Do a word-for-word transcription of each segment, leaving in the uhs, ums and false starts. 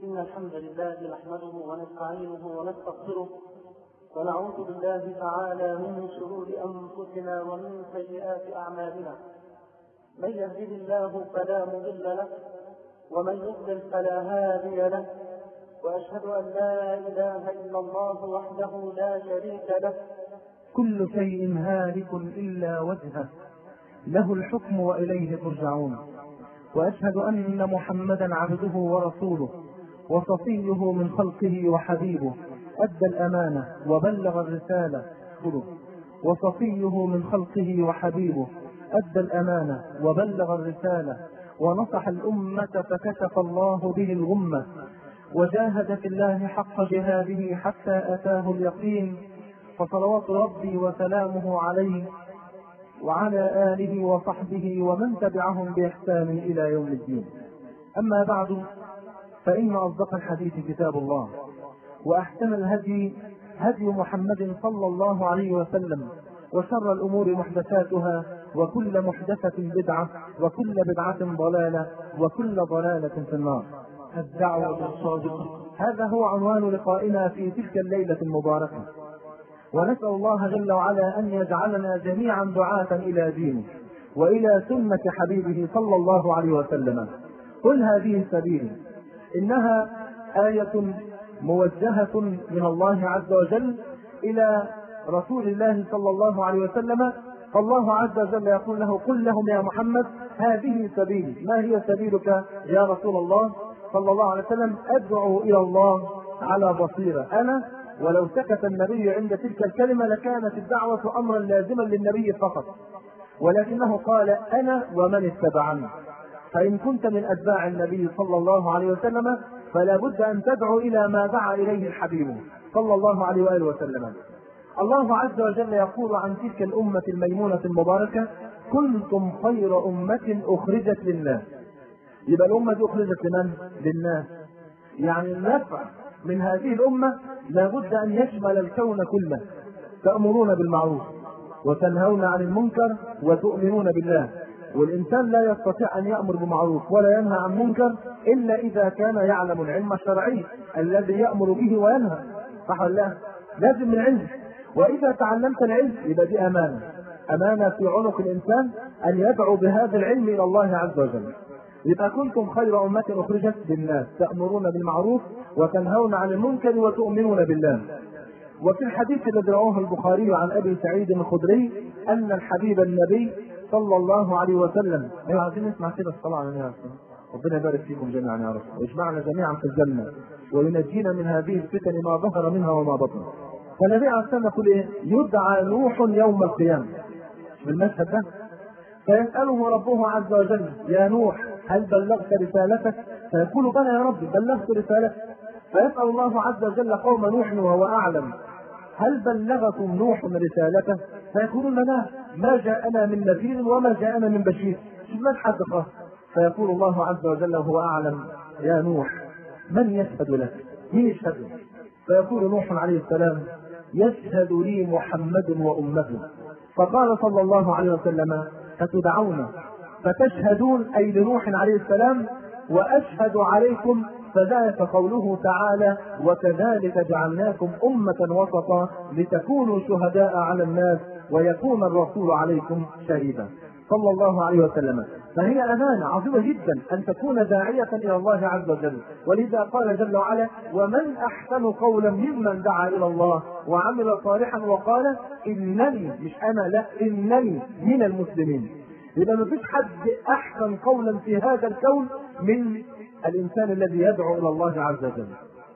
إن الحمد لله نحمده ونستعينه ونستغفره ونعوذ بالله تعالى من شرور أنفسنا ومن سيئات أعمالنا. من يهده الله فلا مضل له ومن يضلل فلا هادي له، وأشهد أن لا إله إلا الله وحده لا شريك له. كل شيء هالك إلا وجهه، له الحكم وإليه ترجعون. وأشهد أن محمدا عبده ورسوله وصفيه من خلقه وحبيبه، أدى الأمانة وبلغ الرسالة وصفيه من خلقه وحبيبه أدى الأمانة وبلغ الرسالة ونصح الأمة فكشف الله به الغمة، وجاهد في الله حق جهاده حتى أتاه اليقين. فصلوات ربي وسلامه عليه وعلى آله وصحبه ومن تبعهم بإحسان إلى يوم الدين. أما بعد، فإن أصدق الحديث كتاب الله، وأحسن الهدي هدي محمد صلى الله عليه وسلم، وشر الأمور محدثاتها، وكل محدثة بدعة، وكل بدعة ضلالة، وكل ضلالة في النار. الدعوة الصادقة، هذا هو عنوان لقائنا في تلك الليلة المباركة، ونسأل الله جل وعلا أن يجعلنا جميعا دعاة إلى دينه وإلى سنة حبيبه صلى الله عليه وسلم. قل هذه سبيلي، إنها آية موجهة من الله عز وجل إلى رسول الله صلى الله عليه وسلم. فالله عز وجل يقول له: قل لهم يا محمد هذه سبيلي. ما هي سبيلك يا رسول الله صلى الله عليه وسلم؟ أدعو إلى الله على بصيرة أنا. ولو سكت النبي عند تلك الكلمة لكانت الدعوة أمرا لازما للنبي فقط، ولكنه قال: أنا ومن اتبعني. فإن كنت من أتباع النبي صلى الله عليه وسلم فلا بد أن تدعو إلى ما دعا إليه الحبيب صلى الله عليه وآله وسلم. الله عز وجل يقول عن تلك الأمة الميمونة المباركة: كنتم خير أمة أخرجت للناس. يبقى الأمة دي أخرجت لمن؟ للناس. يعني النفع من هذه الأمة لابد أن يشمل الكون كله. تأمرون بالمعروف وتنهون عن المنكر وتؤمنون بالله. والإنسان لا يستطيع أن يأمر بمعروف ولا ينهى عن منكر إلا إذا كان يعلم العلم الشرعي الذي يأمر به وينهى، صح ولا لا؟ لازم من علم. وإذا تعلمت العلم يبقى دي أمانة، أمانة في عنق الإنسان أن يدعو بهذا العلم إلى الله عز وجل. يبقى كنتم خير أمة أخرجت للناس، تأمرون بالمعروف وتنهون عن المنكر وتؤمنون بالله. وفي الحديث الذي رواه البخاري عن أبي سعيد الخدري أن الحبيب النبي صلى الله عليه وسلم، أيها عايزين نسمع كده الصلاة على النبي، ربنا يبارك فيكم جميعا يا رب، ويجمعنا جميعا في الجنة وينجينا من هذه الفتن ما ظهر منها وما بطن. فالنبي عليه الصلاة والسلام يقول إيه؟ يدعى نوح يوم القيامة. في المشهد ده فيسأله ربه عز وجل: يا نوح هل بلغت رسالتك؟ فيقول: بلى يا رب بلغت رسالتك. فيسأل الله عز وجل قوم نوح وهو أعلم: هل بلغكم نوح رسالته؟ فيقولون: لا، ما جاءنا من نذير وما جاءنا من بشير. من حد خاص؟ فيقول الله عز وجل وهو أعلم: يا نوح من يشهد لك؟ مين يشهد لك؟ فيقول نوح عليه السلام: يشهد لي محمد وأمته. فقال صلى الله عليه وسلم: فتدعون فتشهدون، أي لنوح عليه السلام، وأشهد عليكم. فذلك قوله تعالى: وكذلك جعلناكم أمة وسطا لتكونوا شهداء على الناس ويكون الرسول عليكم شهيدا، صلى الله عليه وسلم. فهي أمانة عظيمة جدا أن تكون داعية إلى الله عز وجل. ولذا قال جل وعلا: ومن أحسن قولا ممن دعا إلى الله وعمل صالحا وقال إنني، مش أنا، لا، إنني من المسلمين. إذا ما فيش حد أحسن قولا في هذا الكون من الإنسان الذي يدعو إلى الله عز وجل.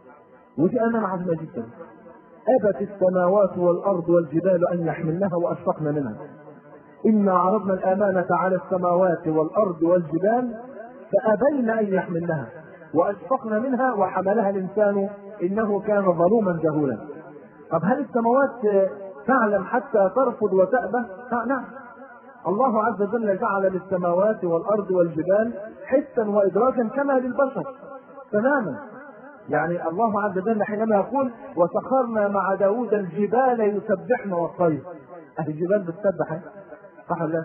ودي أمانة عظيمة جدا. أبت السماوات والأرض والجبال أن يحملنها وأشفقن منها. إنا عرضنا الأمانة على السماوات والأرض والجبال فأبين أن يحملنها وأشفقن منها وحملها الإنسان إنه كان ظلوما جهولا. طب هل السماوات تعلم حتى ترفض وتأبى؟ نعم. الله عز وجل جعل للسماوات والأرض والجبال حسا وإدراكا كما للبشر تماما. يعني الله عز وجل حينما يقول: وسخرنا مع داود الجبال يسبحن والطير. أهل الجبال بتسبح، صح ولا لا؟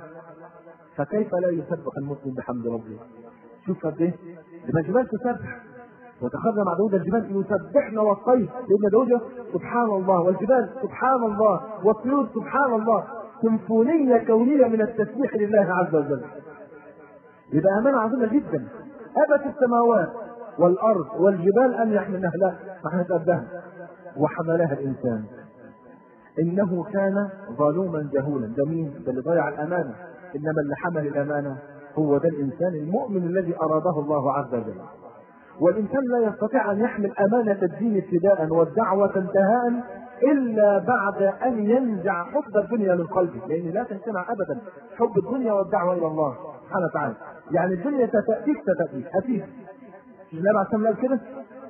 فكيف لا يسبح المسلم بحمد ربه؟ شوف قد ايه الجبال تسبح، وتخذنا مع داود الجبال يسبحن والطير، سيدنا داود سبحان الله، والجبال سبحان الله، والطيور سبحان الله، سيمفونية كونية من التسبيح لله عز وجل. يبقى أمانة عظيمة جدا. أبت السماوات والأرض والجبال أن يحملنها، لا ما احنا قدها، وحملها الإنسان إنه كان ظلوما جهولا. ده مين؟ ده اللي ضيع الأمانة. إنما اللي حمل الأمانة هو ده الإنسان المؤمن الذي أراده الله عز وجل. والإنسان لا يستطيع أن يحمل أمانة الدين ابتداء والدعوة انتهاء إلا بعد أن ينزع حب الدنيا من قلبه، لأن لا تنتمع أبدا حب الدنيا والدعوة إلى الله سبحانه وتعالى. يعني الدنيا ستأتيك ستأتيك أتيك. النبي عليه الصلاة والسلام كده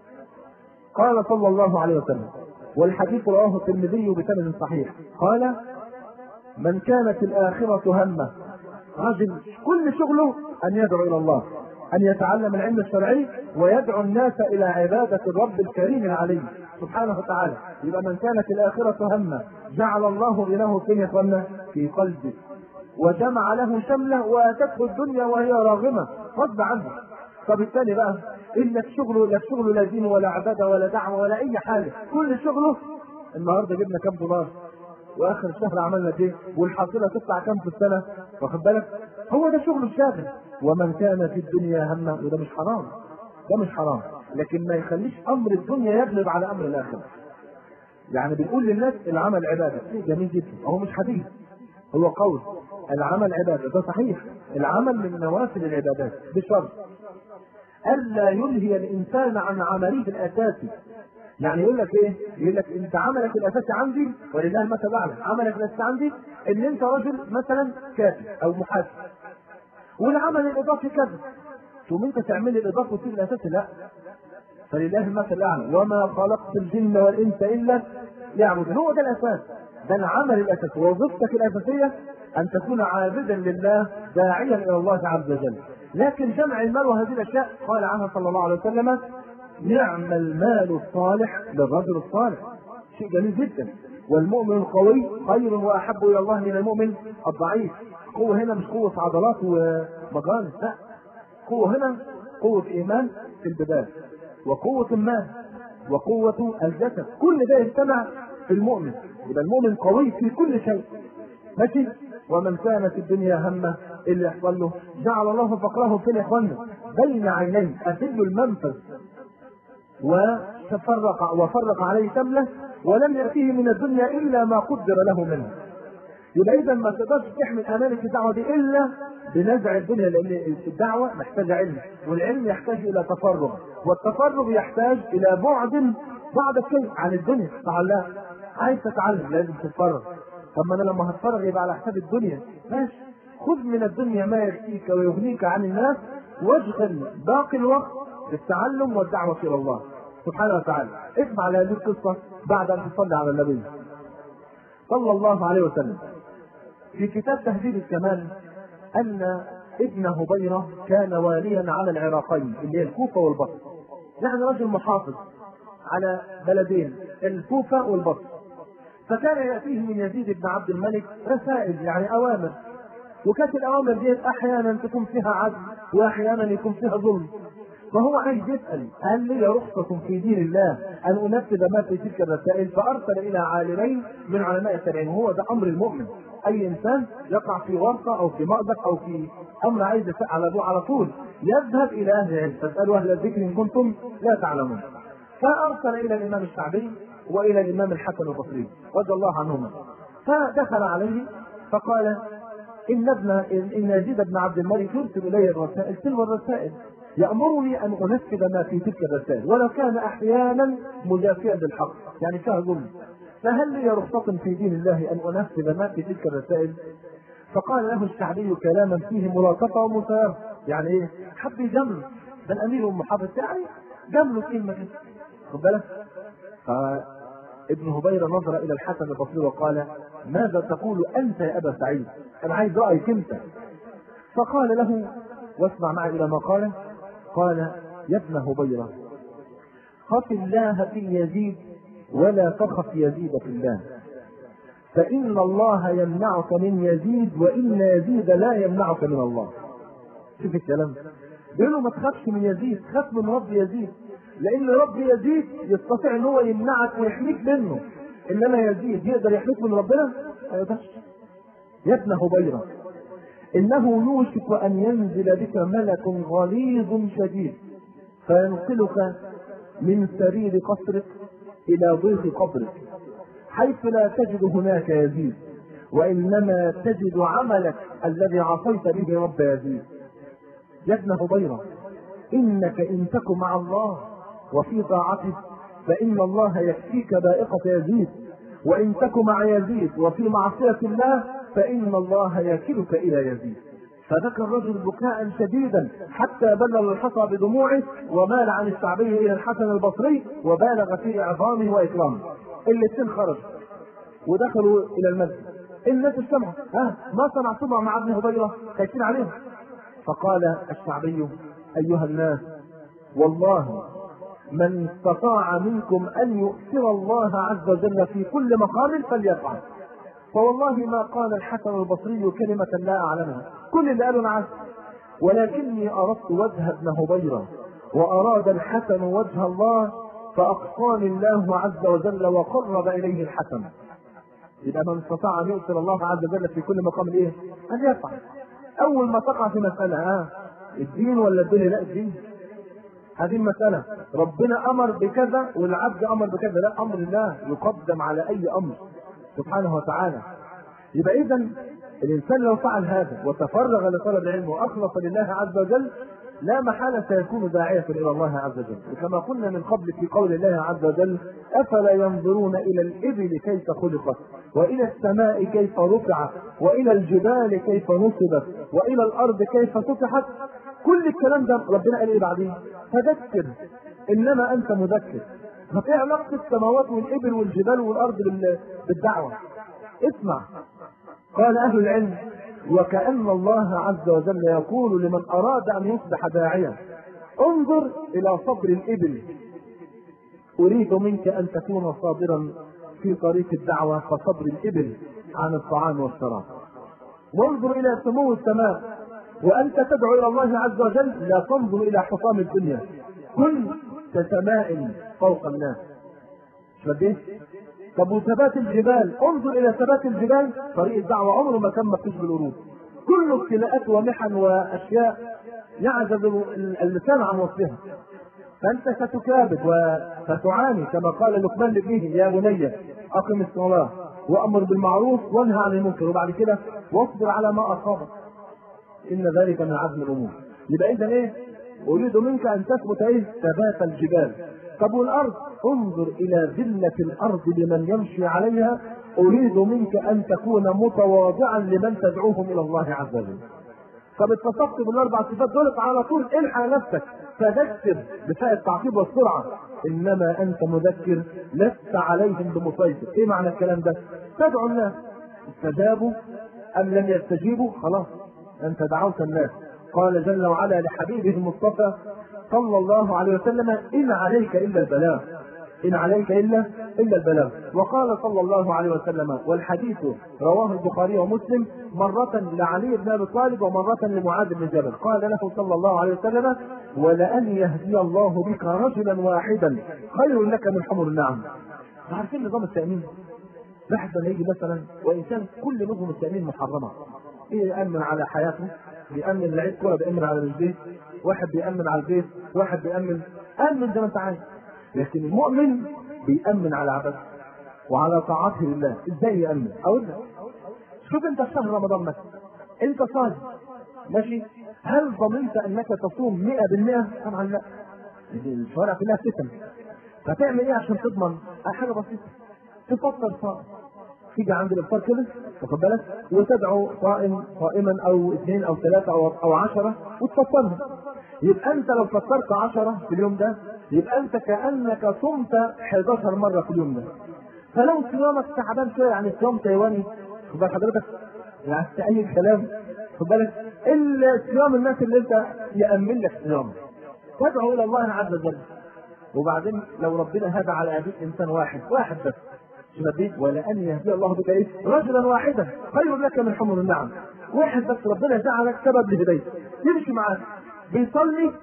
قال صلى الله عليه وسلم، والحديث رواه الترمذي بسند صحيح، قال: من كانت الآخرة همه، رجل كل شغله أن يدعو إلى الله، أن يتعلم العلم الشرعي ويدعو الناس إلى عبادة الرب الكريم العلي سبحانه وتعالى. يبقى من كانت الآخرة همه جعل الله غناه فين يا اخوانا؟ في قلبه، وجمع له شمله واتته الدنيا وهي راغمة غصب عنه. فبالتالي بقى إنك شغله لا شغله لا دين ولا عبادة ولا دعوة ولا أي حاجة، كل شغله النهارده جبنا كام دولار واخر الشهر عملنا ايه، والحاصله تطلع كام في السنه، واخد بالك؟ هو ده شغل الشاغل. ومن كان في الدنيا همه، وده مش حرام، ده مش حرام، لكن ما يخليش امر الدنيا يغلب على امر الاخره. يعني بنقول للناس العمل عباده، جميل جدا، هو مش حديث، هو قول. العمل عباده، ده صحيح، العمل من نوافل العبادات بشرط الا يلهي الانسان عن عمله الاساسي. يعني يقول لك ايه؟ يقول لك انت عملك الاساسي عندي ولله المثل الاعلى، عملك الاساسي عندي ان انت رجل مثلا كاتب او محاسب، والعمل الاضافي كذا، ثم انت تعمل الاضافي وتسيب الاساسي؟ لا، فلله المثل الاعلى، وما خلقت الجن والانس الا ليعبدون. هو ده الاساس، ده العمل الاساسي، وظيفتك الاساسيه ان تكون عابدا لله داعيا الى الله عز وجل. لكن جمع المال وهذه الاشياء قال عنها صلى الله عليه وسلم: نعم المال الصالح للرجل الصالح، شيء جميل جدا. والمؤمن القوي خير واحب الى الله من المؤمن الضعيف. قوه هنا مش قوه عضلات ومجانس، لا، قوه هنا قوه ايمان في البدايه، وقوه المال، وقوه الجسد، كل ده يجتمع في المؤمن. يبقى المؤمن قوي في كل شيء، ماشي. ومن كانت الدنيا همه، اللي يحصل له جعل الله فقره في اخواننا بين عينيه، أسد المنفذ، وتفرق وفرق عليه شمله، ولم يأتيه من الدنيا إلا ما قدر له منه. يبقى إذا ما تقدرش تحمل أمانة الدعوة دي إلا بنزع الدنيا، لأن الدعوة محتاجة علم، والعلم يحتاج إلى تفرغ، والتفرغ يحتاج إلى بعد بعض الشيء عن الدنيا. تعالى عايز تتعلم لازم تتفرغ. طب ما أنا لما هتفرغ يبقى على حساب الدنيا، ماشي، خذ من الدنيا ما يكفيك ويغنيك عن الناس، واشغل باقي الوقت بالتعلم والدعوة إلى الله سبحانه وتعالى. اسمع هذه القصة بعد أن تصلي على النبي صلى الله عليه وسلم. في كتاب تهذيب الكمال أن ابن هبيرة كان واليا على العراقين اللي هي الكوفة والبصرة، يعني رجل محافظ على بلدين الكوفة والبصرة. فكان يأتيه من يزيد بن عبد الملك رسائل، يعني أوامر، وكانت الأوامر دي أحيانا تكون فيها عدل وأحيانا يكون فيها ظلم. فهو عايز يسأل: هل لي رخصة في دين الله أن أنفذ ما في تلك الرسائل؟ فأرسل إلى عالمين من علماء التابعين، وهو ده أمر المؤمن. أي إنسان يقع في ورطة أو في مأزق أو في أمر عايز يسأل على ذو على طول يذهب إلى أهل العلم، فاسألوا أهل الذكر إن كنتم لا تعلمون. فأرسل إلى الإمام الشعبي وإلى الإمام الحسن البصري رضي الله عنهما، فدخل عليه فقال: إن ابن إن يزيد بن عبد الملك يرسل إلي الرسائل، تلو الرسائل يأمرني أن أنفذ ما في تلك الرسائل، ولو كان أحيانا مجافيا للحق، يعني فيها ظلم، فهل لي رخصة في دين الله أن أنفذ ما في تلك الرسائل؟ فقال له الشعبي كلاما فيه ملاطفة ومسايرة، يعني إيه؟ حب يجمل، ده الأمير والمحافظ يعني جملوا كلمة كده، خد بالك. فابن هبيرة نظر إلى الحسن البصري وقال: ماذا تقول أنت يا أبا سعيد؟ أنا عايز رأيك أنت. فقال له، واسمع معي إلى ما قال، قال: يا ابن هبيرة، خف الله في يزيد ولا تخف يزيد في الله، فإن الله يمنعك من يزيد وإن يزيد لا يمنعك من الله. شوف الكلام، بيقول له ما تخافش من يزيد، خاف من رب يزيد، لان رب يزيد يستطيع ان هو يمنعك ويحميك منه، انما يزيد يقدر يحميك من ربنا؟ ما يقدرش. يا ابن هبيرة انه يوشك ان ينزل بك ملك غليظ شديد فينقلك من سرير قصرك الى ضيق قبرك حيث لا تجد هناك يزيد، وانما تجد عملك الذي عصيت به رب يزيد. يا ابن هبيرة انك ان تك مع الله وفي طاعته فان الله يكفيك بائقة يزيد، وان تك مع يزيد وفي معصية الله فان الله يكلك الى يزيد. فبكى الرجل بكاء شديدا حتى بلل الحصى بدموعه ومال عن الشعبي الى الحسن البصري وبالغ في اعظامه واكرامه. الاثنين خرجوا ودخلوا الى المسجد، الناس سمعوا ها ما صنعتم مع ابن هبيرة؟ خايفين عليه. فقال الشعبي ايها الناس والله من استطاع منكم ان يؤثر الله عز وجل في كل مقام فليفعل. فوالله ما قال الحسن البصري كلمة لا اعلمها، كل اللي قالوا معاه ولكني اردت وجه ابن هبيرة واراد الحسن وجه الله فاقصاني الله عز وجل وقرب اليه الحسن. يبقى من استطاع ان يؤثر الله عز وجل في كل مقام ايه؟ ان يفعل. اول ما تقع في مسألة ها الدين ولا الدنيا؟ لا الدين. هذه المسألة ربنا امر بكذا والعبد امر بكذا، لا امر الله يقدم على اي امر سبحانه وتعالى. يبقى اذا الانسان لو فعل هذا وتفرغ لطلب العلم واخلص لله عز وجل لا محالة سيكون داعية الى الله عز وجل. وكما قلنا من قبل في قول الله عز وجل افلا ينظرون الى الابل كيف خلقت والى السماء كيف رفعت والى الجبال كيف نصبت والى الارض كيف سطحت. كل الكلام ده ربنا قال ايه بعدين؟ فذكر انما انت مذكر. ما في علاقة السماوات والابل والجبال والارض بالدعوة؟ اسمع. قال اهل العلم وكأن الله عز وجل يقول لمن اراد ان يصبح داعيا انظر الى صبر الابل، اريد منك ان تكون صابرا في طريق الدعوة كصبر الابل عن الطعام والشراب. وانظر الى سمو السماء وانت تدعو الى الله عز وجل لا تنظر الى حطام الدنيا، كن كسماء فوق الناس. شبه طب وثبات الجبال، انظر الى ثبات الجبال. طريق الدعوة عمره ما كان مكتوب بالورود، كله ابتلاءات ومحن واشياء يعجز اللسان عن وصفها. فانت ستكابد وستعاني كما قال لقمان لابنه يا بني اقم الصلاة وامر بالمعروف وانهى عن المنكر وبعد كده واصبر على ما اصابك ان ذلك من عزم الامور. يبقى اذا ايه؟ اريد منك ان تثبت ايه؟ ثبات الجبال. طب والارض؟ انظر الى ذلة الارض لمن يمشي عليها، اريد منك ان تكون متواضعا لمن تدعوهم الى الله عز وجل. طب اتصفت بالاربع صفات دول على طول الحق نفسك فذكر بفاء التعقيب والسرعه، انما انت مذكر لست عليهم بمسيطر. ايه معنى الكلام ده؟ تدعو الناس استجابوا ام لم يستجيبوا خلاص انت دعوت الناس. قال جل وعلا لحبيبه المصطفى صلى الله عليه وسلم ان عليك الا البلاغ، ان عليك الا الا البلاغ. وقال صلى الله عليه وسلم والحديث رواه البخاري ومسلم مرة لعلي بن ابي طالب ومرة لمعاذ بن جبل قال له صلى الله عليه وسلم ولأن يهدي الله بك رجلا واحدا خير لك من حمر النعم. عارفين نظام التأمين؟ لحظة يجي مثلا وإنسان كل نظم التأمين محرمة، إيه يأمن على حياته، بيأمن لعيب كرة بيأمن على البيت، واحد بيأمن على البيت، واحد بيأمن أمن زي ما أنت عايز. لكن المؤمن بيأمن على عباده وعلى طاعته لله. ازاي يأمن؟ اقول لك شوف انت في شهر رمضان مثلا انت صايم ماشي، هل ضمنت انك تصوم مئة بالمئة؟ طبعا لا، الشوارع كلها فتن. فتعمل ايه عشان تضمن؟ حاجه بسيطه، تفطر صائم، تيجي عند الافطار كده واخد بالك وتدعو صائم صائما او اثنين او ثلاثه او او عشره وتفطرهم. يبقى انت لو فطرت عشرة في اليوم ده يبقى انت كانك صمت حداشر مره في اليوم ده. فلو صيامك تعبان شويه يعني صيام تايواني خد بالك حضرتك يعني اي كلام خد بالك الا صيام الناس اللي انت يامن لك صيام تدعو الى الله عز وجل. وبعدين لو ربنا هدى على هذه انسان واحد واحد بس شبابيك ولأن يهدي الله بك ايه؟ رجلا واحدا خير لك من حمر النعم. واحد بس ربنا جعلك سبب لهدايته يمشي معاك بيصلي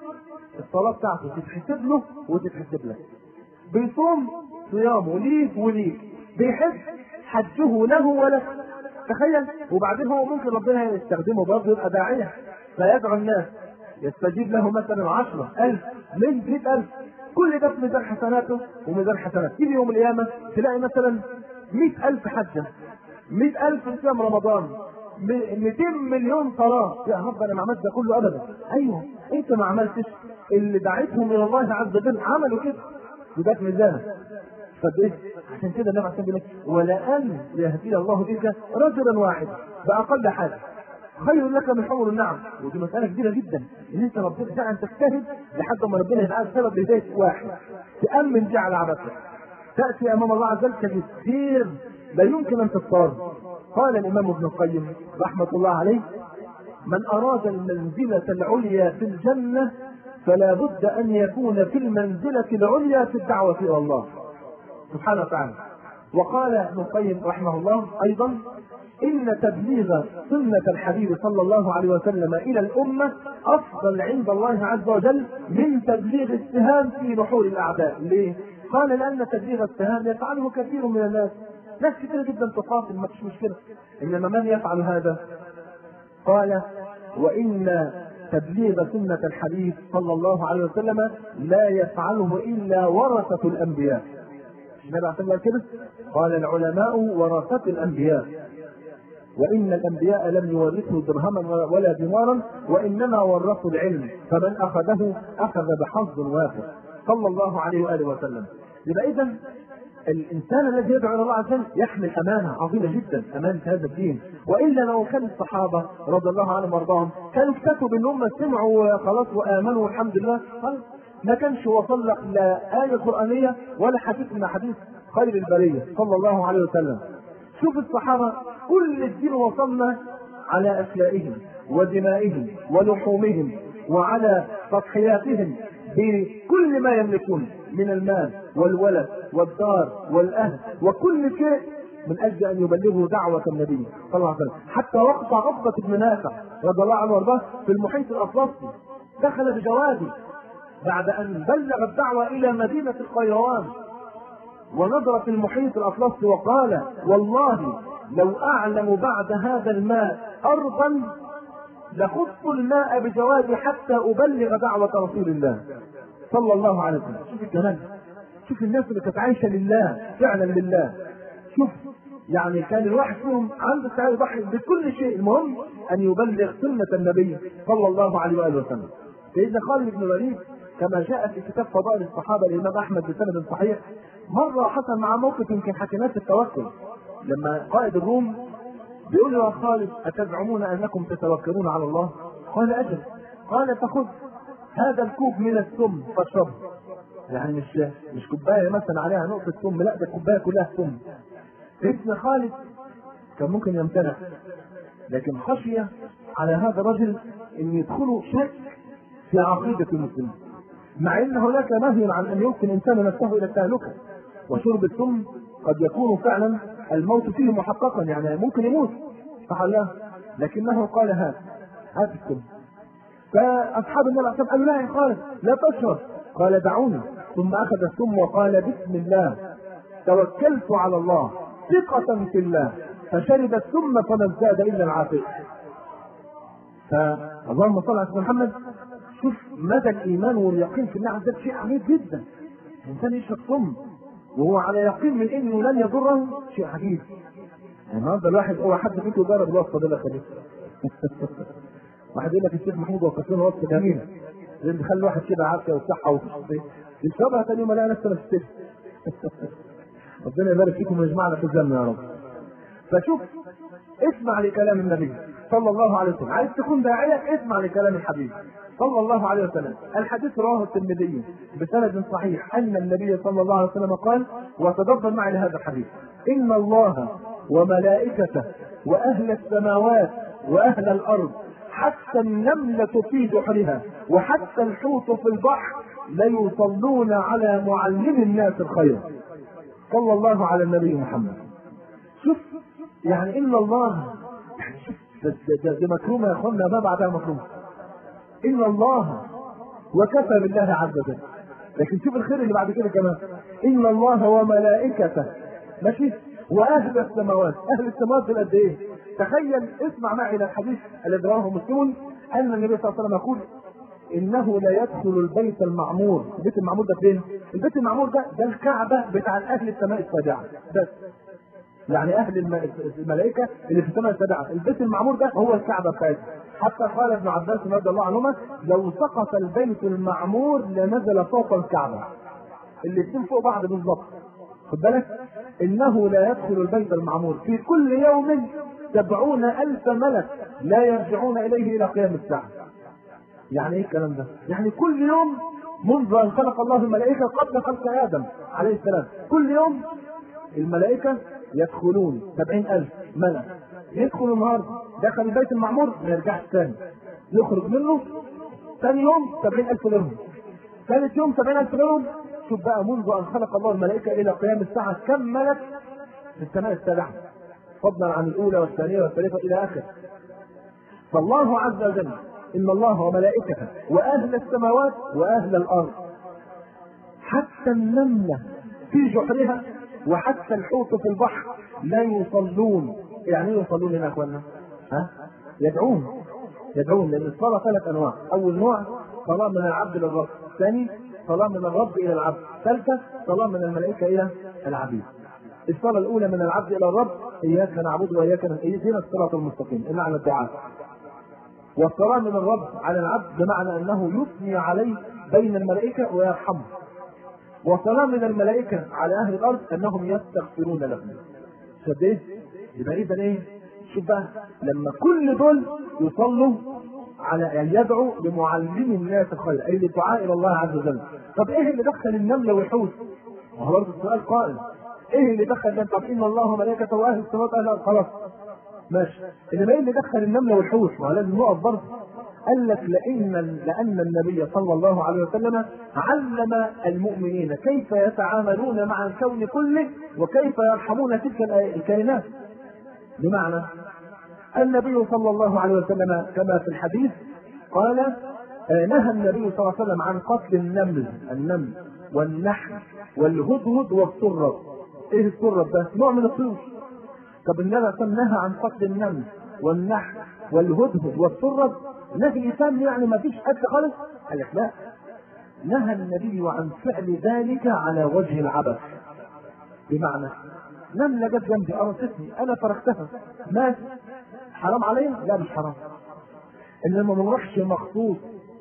الصلاة بتاعته تتحسب له وتتحسب لك، بيصوم صيامه ليك وليك، بيحج حجه له ولك، تخيل. وبعدين هو ممكن ربنا يستخدمه برضه يبقى داعية فيدعو الناس يستجيب له مثلا عشرة ألف من مئة ألف، كل ده في ميزان حسناته وميزان حسنات. تيجي يوم القيامة تلاقي مثلا مئة ألف حجة، مئة ألف صيام رمضان، مئتين مليون صلاة. يا رب أنا ما عملت ده كله أبدا. أيوه أنت ما عملتش، اللي دعيتهم إلى الله عز وجل عملوا كده، وده في ميزانك. فايه؟ عشان كده النبي عليه الصلاة والسلام ولأن يهدي الله بك رجلا واحدا بأقل حاجة خير لك من حمر النعم. ودي مسألة كبيرة جدا، إن أنت ربنا فعلا تجتهد لحد ما ربنا يبقى سبب لهداية واحد، تأمن دي على عبادتك، تأتي أمام الله عز وجل تجد كثير لا يمكن أن تختار. قال الإمام ابن القيم رحمة الله عليه: من أراد المنزلة العليا في الجنة فلا بد أن يكون في المنزلة العليا في الدعوة إلى الله سبحانه وتعالى. وقال ابن القيم رحمه الله أيضا: إن تبليغ سنة الحبيب صلى الله عليه وسلم إلى الأمة أفضل عند الله عز وجل من تبليغ السهام في نحور الأعداء. ليه؟ قال: لأن تبليغ السهام يفعله كثير من الناس، ناس كثير جدا تقاتل ما فيش مشكلة، إنما من يفعل هذا؟ قال: وإن تبليغ سنة الحبيب صلى الله عليه وسلم لا يفعله إلا ورثة الأنبياء. النبي عليه الصلاة كده قال: العلماء ورثة الأنبياء، وإن الأنبياء لم يورثوا درهما ولا دينارا وإنما ورثوا العلم، فمن أخذه أخذ بحظ وافر، صلى الله عليه وآله وسلم. يبقى إذا الإنسان الذي يدعو إلى الله عز وجل يحمل أمانة عظيمة جدا، أمانة هذا الدين. وإلا لو كان الصحابة رضي الله عنهم وارضاهم كانوا اكتفوا بأن هم سمعوا خلاص وآمنوا والحمد لله، ما كانش وصل لك لا آية قرآنية ولا حديث من حديث خير البرية صلى الله عليه وسلم. شوف الصحابة كل الدين وصلنا على أشيائهم ودمائهم ولحومهم وعلى تضحياتهم بكل ما يملكون من المال والولد والدار والأهل وكل شيء من أجل أن يبلغوا دعوة النبي صلى الله عليه وسلم. حتى وقت عقبة بن نافع رضي الله عنه وارضاه في المحيط الأطلسي دخل بجوادي بعد أن بلغ الدعوة إلى مدينة القيروان، ونظر في المحيط الأطلسي وقال: والله لو أعلم بعد هذا الماء أرضا لخضت الماء بجوادي حتى أبلغ دعوة رسول الله صلى الله عليه وسلم. شوف الجمال، شوف الناس اللي كانت عايشة لله فعلا لله. شوف يعني كان الواحد فيهم عنده استعداد يضحي بكل شيء، المهم أن يبلغ سنة النبي صلى الله عليه وآله وسلم. سيدنا خالد بن الوليد كما جاء في كتاب فضائل الصحابة للإمام أحمد بسند صحيح، مرة حصل مع موقف يمكن حكيناه في التوكل، لما قائد الروم بيقول له: يا خالد أتزعمون أنكم تتوكلون على الله؟ قال: أجل. قال: فخذ هذا الكوب من السم فاشربه. يعني مش مش كوبايه مثلا عليها نقطه سم، لا ده الكوبايه كلها سم. ابن خالد كان ممكن يمتنع، لكن خشي على هذا الرجل ان يدخله شك في عقيده المسلمين، مع ان هناك نهي عن ان يلقي الانسان نفسه الى التهلكه، وشرب السم قد يكون فعلا الموت فيه محققا، يعني ممكن يموت صح الله، لكنه قال: هات هات السم. فاصحاب النبي عليه الصلاه والسلام قالوا: لا يا خالد لا تشرب. قال: دعوني. ثم اخذ السم وقال: بسم الله توكلت على الله ثقة في الله، فشرب السم فما ازداد الا العافية. فاللهم صل على سيدنا محمد. شوف مدى الايمان واليقين في الله عز وجل، شيء عجيب جدا. الانسان يشرب سم وهو على يقين من انه لن يضره، شيء عجيب. النهارده الواحد هو حد فيكم جرب الوصفه دي ولا خليك؟ واحد يقول لك الشيخ محمود وصف لنا وصفه جميله اللي بيخلي الواحد كده عافيه وصحه وصحه، يشربها ثاني يوم الاقي نفسي انا في ربنا يبارك فيكم ويجمعنا في الجنه يا رب. فشوف اسمع لكلام النبي صلى الله عليه وسلم، عايز تكون داعية اسمع لكلام الحبيب صلى الله عليه وسلم. الحديث رواه الترمذي بسند صحيح أن النبي صلى الله عليه وسلم قال، وتدبر معي لهذا الحديث: إن الله وملائكته وأهل السماوات وأهل الأرض حتى النملة في جحرها وحتى الحوت في البحر ليصلون على معلم الناس الخير صلى الله على النبي محمد. شوف يعني إن الله دي مكرومة يا اخوانا، ما بعدها مكرومة. إن الله وكفى بالله عز وجل. لكن شوف الخير اللي بعد كده كمان، ان الله وملائكته ماشي واهل السماوات. اهل السماوات دول قد ايه؟ تخيل، اسمع معي الى الحديث الذي رواه مسلم ان النبي صلى الله عليه وسلم يقول انه لا يدخل البيت المعمور. البيت المعمور ده فين؟ البيت المعمور ده ده الكعبه بتاع اهل السماء السابعه بس، يعني اهل الملائكه اللي في السماء السابعه. البيت المعمور ده هو الكعبه بتاعتهم. حتى قال ابن عباس رضي الله عنهما لو سقط البيت المعمور لنزل فوق الكعبه. الاثنين فوق بعض بالظبط. خد بالك، انه لا يدخل البيت المعمور في كل يوم سبعون الف ملك لا يرجعون اليه الى قيام الساعه. يعني ايه الكلام ده؟ يعني كل يوم منذ ان خلق الله الملائكه قبل خلق ادم عليه السلام، كل يوم الملائكه يدخلون سبعين الف ملك. يدخل النهارده دخل البيت المعمور ما يرجعش ثاني، يخرج منه ثاني يوم سبعين الف لهم، ثالث يوم سبعين الف لهم. شوف بقى منذ ان خلق الله الملائكه الى قيام الساعه كم ملك في السماء السابعه، فضلا عن الاولى والثانيه والثالثه الى اخره. فالله عز وجل ان الله وملائكته واهل السماوات واهل الارض، حتى النمله في جحرها وحتى الحوت في البحر لا يصلون. يعني ايه يصلون هنا يا اخوانا؟ ها؟ يدعون يدعون لان الصلاه ثلاث انواع. اول نوع صلاه من العبد للرب، ثاني صلاه من الرب الى العبد، ثالثه صلاه من الملائكه الى العبيد. الصلاه الاولى من العبد الى الرب، اياك نعبد واياك نستعين اهدنا الصراط المستقيم، المعنى الدعاء. والصلاه من الرب على العبد بمعنى انه يثني عليه بين الملائكه ويرحمه. وصلاه من الملائكه على اهل الارض انهم يستغفرون لهم. شوف ايه؟ يبقى اذا ايه؟ شوف بقى لما كل دول يصلوا على يعني يدعو لمعلم الناس الخير، اي للدعاء الى الله عز وجل. طب ايه اللي دخل النمله والحوت؟ وهو برضه السؤال قائم، ايه اللي دخل ده؟ طب ان الله وملائكته واهل السماوات اهل الارض، خلاص ماشي. انما ايه اللي دخل النمله والحوت؟ ما لازم نقف برضه. قال لك لان لان النبي صلى الله عليه وسلم علم المؤمنين كيف يتعاملون مع الكون كله وكيف يرحمون تلك الكائنات. بمعنى النبي صلى الله عليه وسلم كما في الحديث قال نهى النبي صلى الله عليه وسلم عن قتل النمل النمل والنحل والهدهد والسرب. ايه السرب ده؟ نوع من الطيور. طب النبي نهى عن قتل النمل والنحل والهدهد والسرب، نهي تام يعني ما فيش قتل خالص؟ قال لك لا، نهى النبي عن فعل ذلك على وجه العبث. بمعنى نملة جت جنبي قرصتني انا فرختها، مات، حرام عليا؟ لا مش حرام. انما ما نروحش مخصوص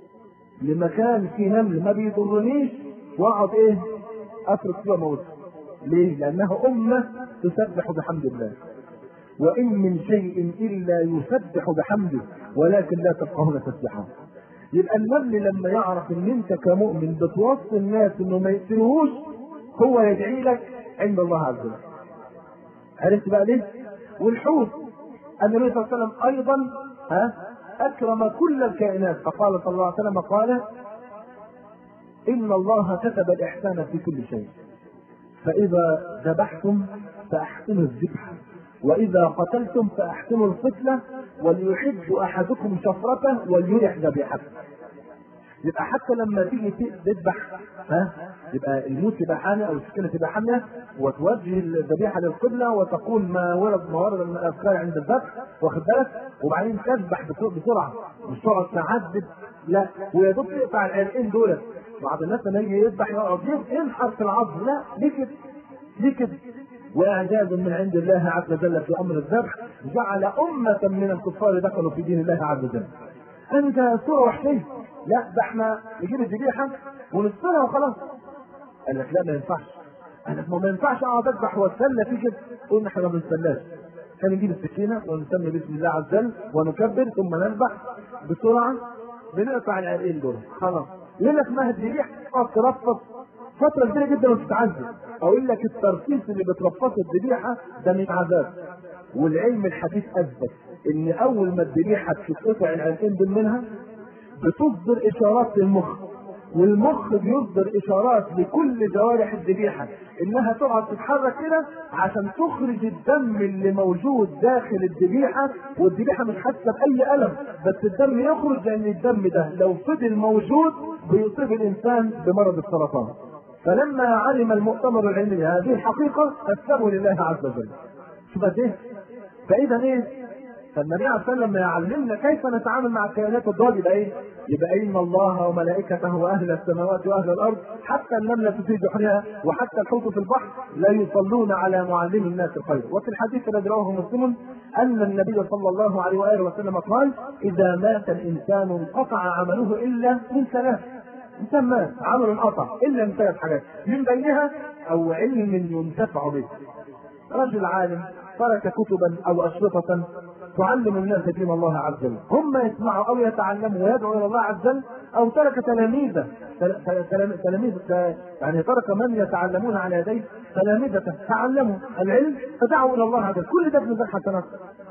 لمكان فيه نمل ما بيضرنيش واقعد ايه اترك فيها موت. ليه؟ لانها امه تسبح بحمد الله، وان من شيء الا يسبح بحمده ولكن لا تفقهون تسبحه. يبقى النمل لما يعرف ان انت كمؤمن بتوصي الناس انه ما يقتلوهوش هو يدعي لك عند الله عز وجل. عرفت بقى ليه؟ والحوت النبي صلى الله عليه وسلم ايضا ها اكرم كل الكائنات، فقال صلى الله عليه وسلم قال ان الله كتب الاحسان في كل شيء، فاذا ذبحتم فاحسنوا الذبح، واذا قتلتم فاحسنوا القتله، وليحب احدكم شفرته وليرح ذبيحته. يبقى حتى لما تيجي تذبح ها يبقى الموت يبقى حامي او السكينه تبقى حاميه، وتوجه الذبيحه للقبله وتقول ما ورد ما ورد من الاذكار عند الذبح، واخد بالك؟ وبعدين تذبح بسرعه مش تقعد تعذب، لا، ويا دوب تقطع العرقين دول. بعض الناس لما يجي يذبح يقعد ينحر في العظم، لا، ليه كده؟ ليه كده؟ واعجاز من عند الله عز وجل في امر الذبح جعل امه من الكفار دخلوا في دين الله عز وجل. انت صوره وحشيه، لا ده احنا نجيب الذبيحه ونفصلها وخلاص. قال لك لا ما ينفعش. قال لك ما ينفعش اقعد اذبح واتسلى في كده. قلنا احنا ما بنتسلاش، كان نجيب السكينه ونسمي بسم الله عز وجل ونكبر ثم نذبح بسرعه، بنقطع العرقين دول خلاص. يقول لك ما الذبيحه تقعد ترفض فتره كبيره جدا وتتعذب. اقول لك الترفيس اللي بترفضه الذبيحه ده من عذاب. والعلم الحديث اثبت ان اول ما الذبيحه تتقطع العرقين دول منها بتصدر اشارات للمخ والمخ بيصدر اشارات لكل جوارح الذبيحه انها تقعد تتحرك كده عشان تخرج الدم اللي موجود داخل الذبيحه، والذبيحه مش حاسه باي الم، بس الدم يخرج لان الدم ده لو فضل موجود بيصيب الانسان بمرض السرطان. فلما علم المؤتمر العلمي هذه الحقيقه اسلموا لله عز وجل. شوف قد ايه؟ فاذا ايه؟ فالنبي عليه الصلاه والسلام يعلمنا كيف نتعامل مع الكائنات الضار. يبقى ايه؟ يبقى ان الله وملائكته واهل السماوات واهل الارض حتى النمله في جحرها وحتى الحوت في البحر لا يصلون على معلم الناس الخير. وفي الحديث الذي رواه مسلم ان النبي صلى الله عليه واله وسلم قال: اذا مات الانسان انقطع عمله الا من ثلاث. انسان مات عمله انقطع الا من ثلاث حاجات، من بينها او علم ينتفع به. رجل عالم ترك كتبا او اشرطه تعلم الناس دين الله عز وجل، هم يسمعوا او يتعلموا ويدعوا الى الله عز وجل، او ترك تلاميذه تلاميذ يعني ترك من يتعلمون على يديه تلامذته تعلموا العلم فدعوا الى الله عز وجل. كل ده في ميزان حسنات.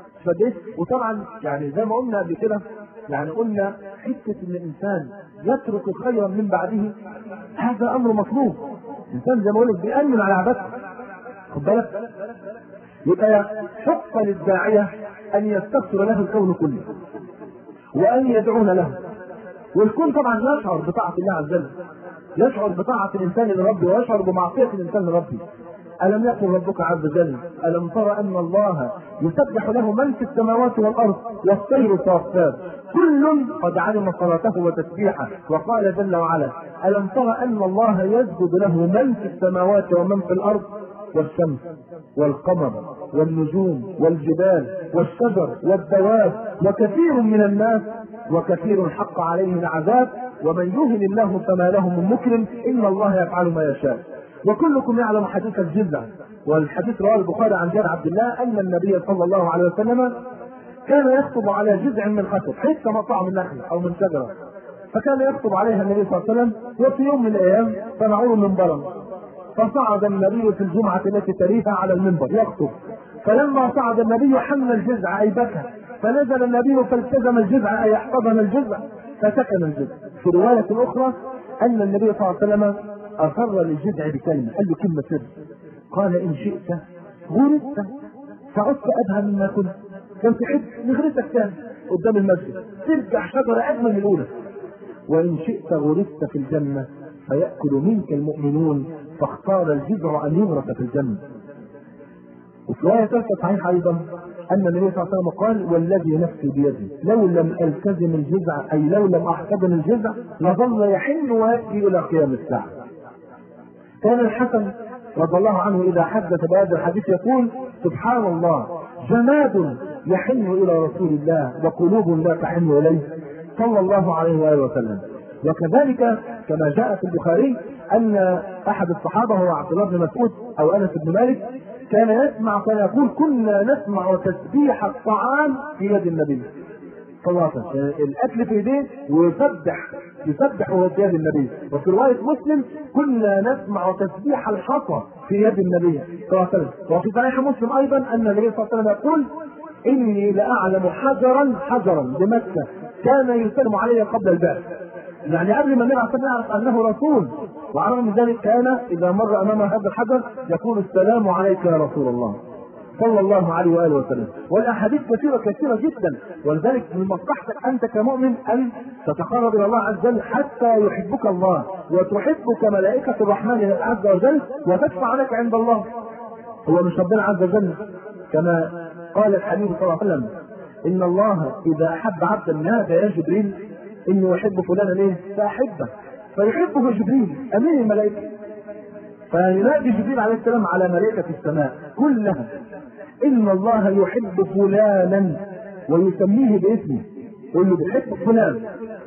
وطبعا يعني زي ما قلنا قبل كده، يعني قلنا حته ان الانسان يترك خيرا من بعده هذا امر مطلوب. الانسان زي ما قلت بيأمن على عبادته. خد بالك؟ يبقى حق للداعيه ان يستغفر له الكون كله وان يدعون له، والكون طبعا يشعر بطاعه الله عز وجل، يشعر بطاعه الانسان لربه ويشعر بمعصيه الانسان لربه. الم يقل ربك عز وجل: الم تر ان الله يسبح له من في السماوات والارض والطير صافات كل قد علم صلاته وتسبيحه. وقال جل وعلا: الم تر ان الله يسجد له من في السماوات ومن في الارض والشمس والقمر والنجوم والجبال والشجر والدواب وكثير من الناس وكثير حق عليه العذاب ومن يهن الله فما له من مكرم ان الله يفعل ما يشاء. وكلكم يعلم حديث الجزع، والحديث رواه البخاري عن جابر عبد الله ان النبي صلى الله عليه وسلم كان يخطب على جذع من خشب، حته مقطع من نخله او من شجره، فكان يخطب عليها النبي صلى الله عليه وسلم. وفي يوم من الايام صنعوا منبرا، فصعد النبي في الجمعه التي تليها على المنبر يخطب، فلما صعد النبي حمل الجذع اي بكى، فنزل النبي فالتزم الجذع اي احتضن الجذع فسكن الجذع. في روايه اخرى ان النبي صلى الله عليه وسلم اصر للجذع بكلمه، قال له كلمه سر، قال: ان شئت غرست فعدت ادهى مما كنت، كان تحب نغرسك تاني قدام المسجد ترجع شجره اجمل من الاولى، وان شئت غرست في الجنه فيأكل منك المؤمنون، فاختار الجذع ان يغرس في الجنه. وفي روايه ثالثه صحيحه ايضا ان النبي صلى الله عليه وسلم قال: والذي نفسي بيدي لو لم التزم الجذع اي لو لم احتضن الجذع لظل يحن ويبكي الى قيام الساعه. كان الحسن رضي الله عنه اذا حدث بهذا الحديث يقول: سبحان الله، جماد يحن الى رسول الله وقلوب لا تحن اليه صلى الله عليه واله وسلم. وكذلك كما جاء في البخاري ان احد الصحابه هو عبد الله بن مسعود او انس بن مالك كان يسمع فيقول: كنا نسمع تسبيح الطعام في يد النبي صلى الله عليه وسلم، الاكل في يديه ويسبح يسبح وهو في يد النبي. وفي روايه مسلم: كنا نسمع تسبيح الحصى في يد النبي صلى الله عليه وسلم. وفي صحيح مسلم ايضا ان النبي صلى الله عليه وسلم يقول: اني لاعلم حجرا حجرا بمكه كان يسلم علي قبل البعث، يعني قبل ما نعرف نعرف انه رسول، وعلى من ذلك كان اذا مر امام هذا الحجر يقول: السلام عليك يا رسول الله صلى الله عليه واله وسلم. والاحاديث كثيره كثيره جدا، ولذلك من مصلحتك انت كمؤمن ان تتقرب الى الله عز وجل حتى يحبك الله وتحبك ملائكه الرحمن عز وجل وتدفع لك عند الله. هو مش ربنا عز وجل كما قال الحبيب صلى الله عليه وسلم: ان الله اذا احب عبدا نادى يا جبريل اني احب فلانا ليه؟ فاحبه، فيحبه جبريل امين الملائكه، فينادي جبريل عليه السلام على ملائكه السماء كلها: ان الله يحب فلانا، ويسميه باسمه، يقول له بيحب فلان،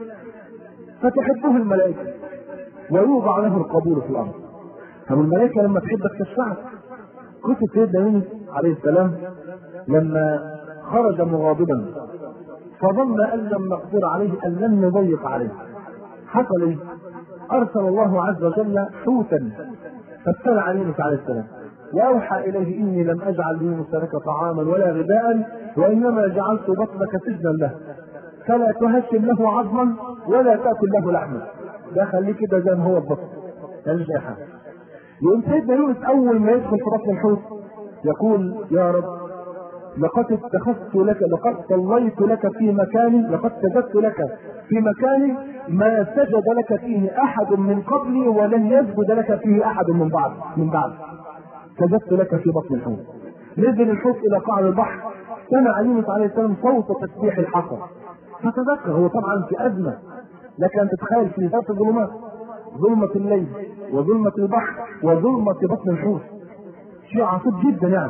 فتحبه الملائكه ويوضع له القبول في الارض. طب الملائكه لما تحبك تشفعك. قصه سيدنا يونس عليه السلام لما خرج مغاضبا فظن ان لم نقدر عليه ان لم نضيق عليه، حصل ايه؟ ارسل الله عز وجل حوتا فابتلع يونس عليه السلام واوحى اليه: اني لم اجعل ليونس لك طعاما ولا غذاء وانما جعلت بطنك سجنا له فلا تهشم له عظما ولا تاكل له لحما. ده خليه كده زي ما هو بالظبط، ماليش اي حاجه. يقوم سيدنا يونس اول ما يدخل في بطن الحوت يقول يا رب لقد اتخذت لك، لقد صليت لك في مكان، لقد سجدت لك في مكان ما سجد لك فيه احد من قبلي ولن يسجد لك فيه احد من بعد من بعد سجدت لك في بطن الحوت. نزل الحوت الى قاع البحر، سمع يونس عليه السلام صوت تسبيح الحصى، فتذكر هو طبعا في ازمه، لك ان تتخيل في ذات الظلمات، ظلمه الليل وظلمه البحر وظلمه بطن الحوت، شيء عصيب جدا يعني.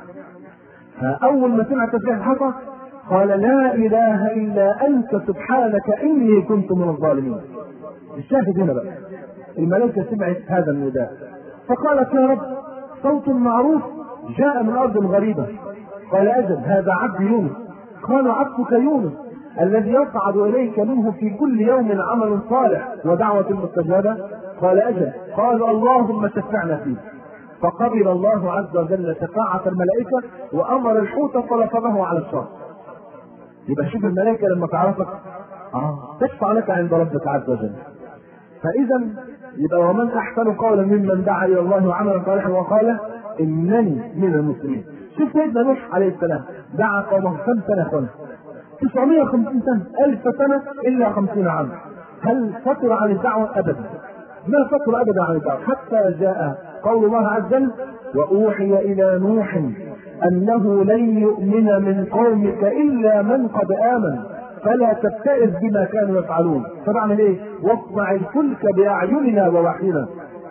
فاول ما سمع تسبيح الحصى قال لا اله الا انت سبحانك اني كنت من الظالمين. الشاهد هنا بقى الملائكه سمعت هذا النداء فقالت يا رب صوت معروف جاء من ارض غريبه. قال اجل هذا عبد يونس. قال عبدك يونس الذي يصعد اليك منه في كل يوم عمل صالح ودعوه مستجابه. قال اجل. قال اللهم شفعنا فيه. فقبل الله عز وجل شفاعة الملائكة وأمر الحوت فلفظه على الشر. يبقى شوف الملائكة لما تعرفك آه تشفع لك عند ربك عز وجل. فإذا يبقى ومن أحسن قولا ممن دعا إلى الله وعمل صالحا وقال إنني من المسلمين. شوف سيدنا نوح عليه السلام دعا قومه كم سنة سنة تسعمائة وخمسين سنة، ألف سنة إلا خمسين عاما. هل فتر عن الدعوة؟ أبدا، ما فتر أبدا عن الدعوة، حتى جاء قول الله عز وجل وأوحي إلى نوح أنه لن يؤمن من قومك إلا من قد آمن فلا تبتئس بما كانوا يفعلون. فنعمل إيه؟ واصنع الفلك بأعيننا ووحينا.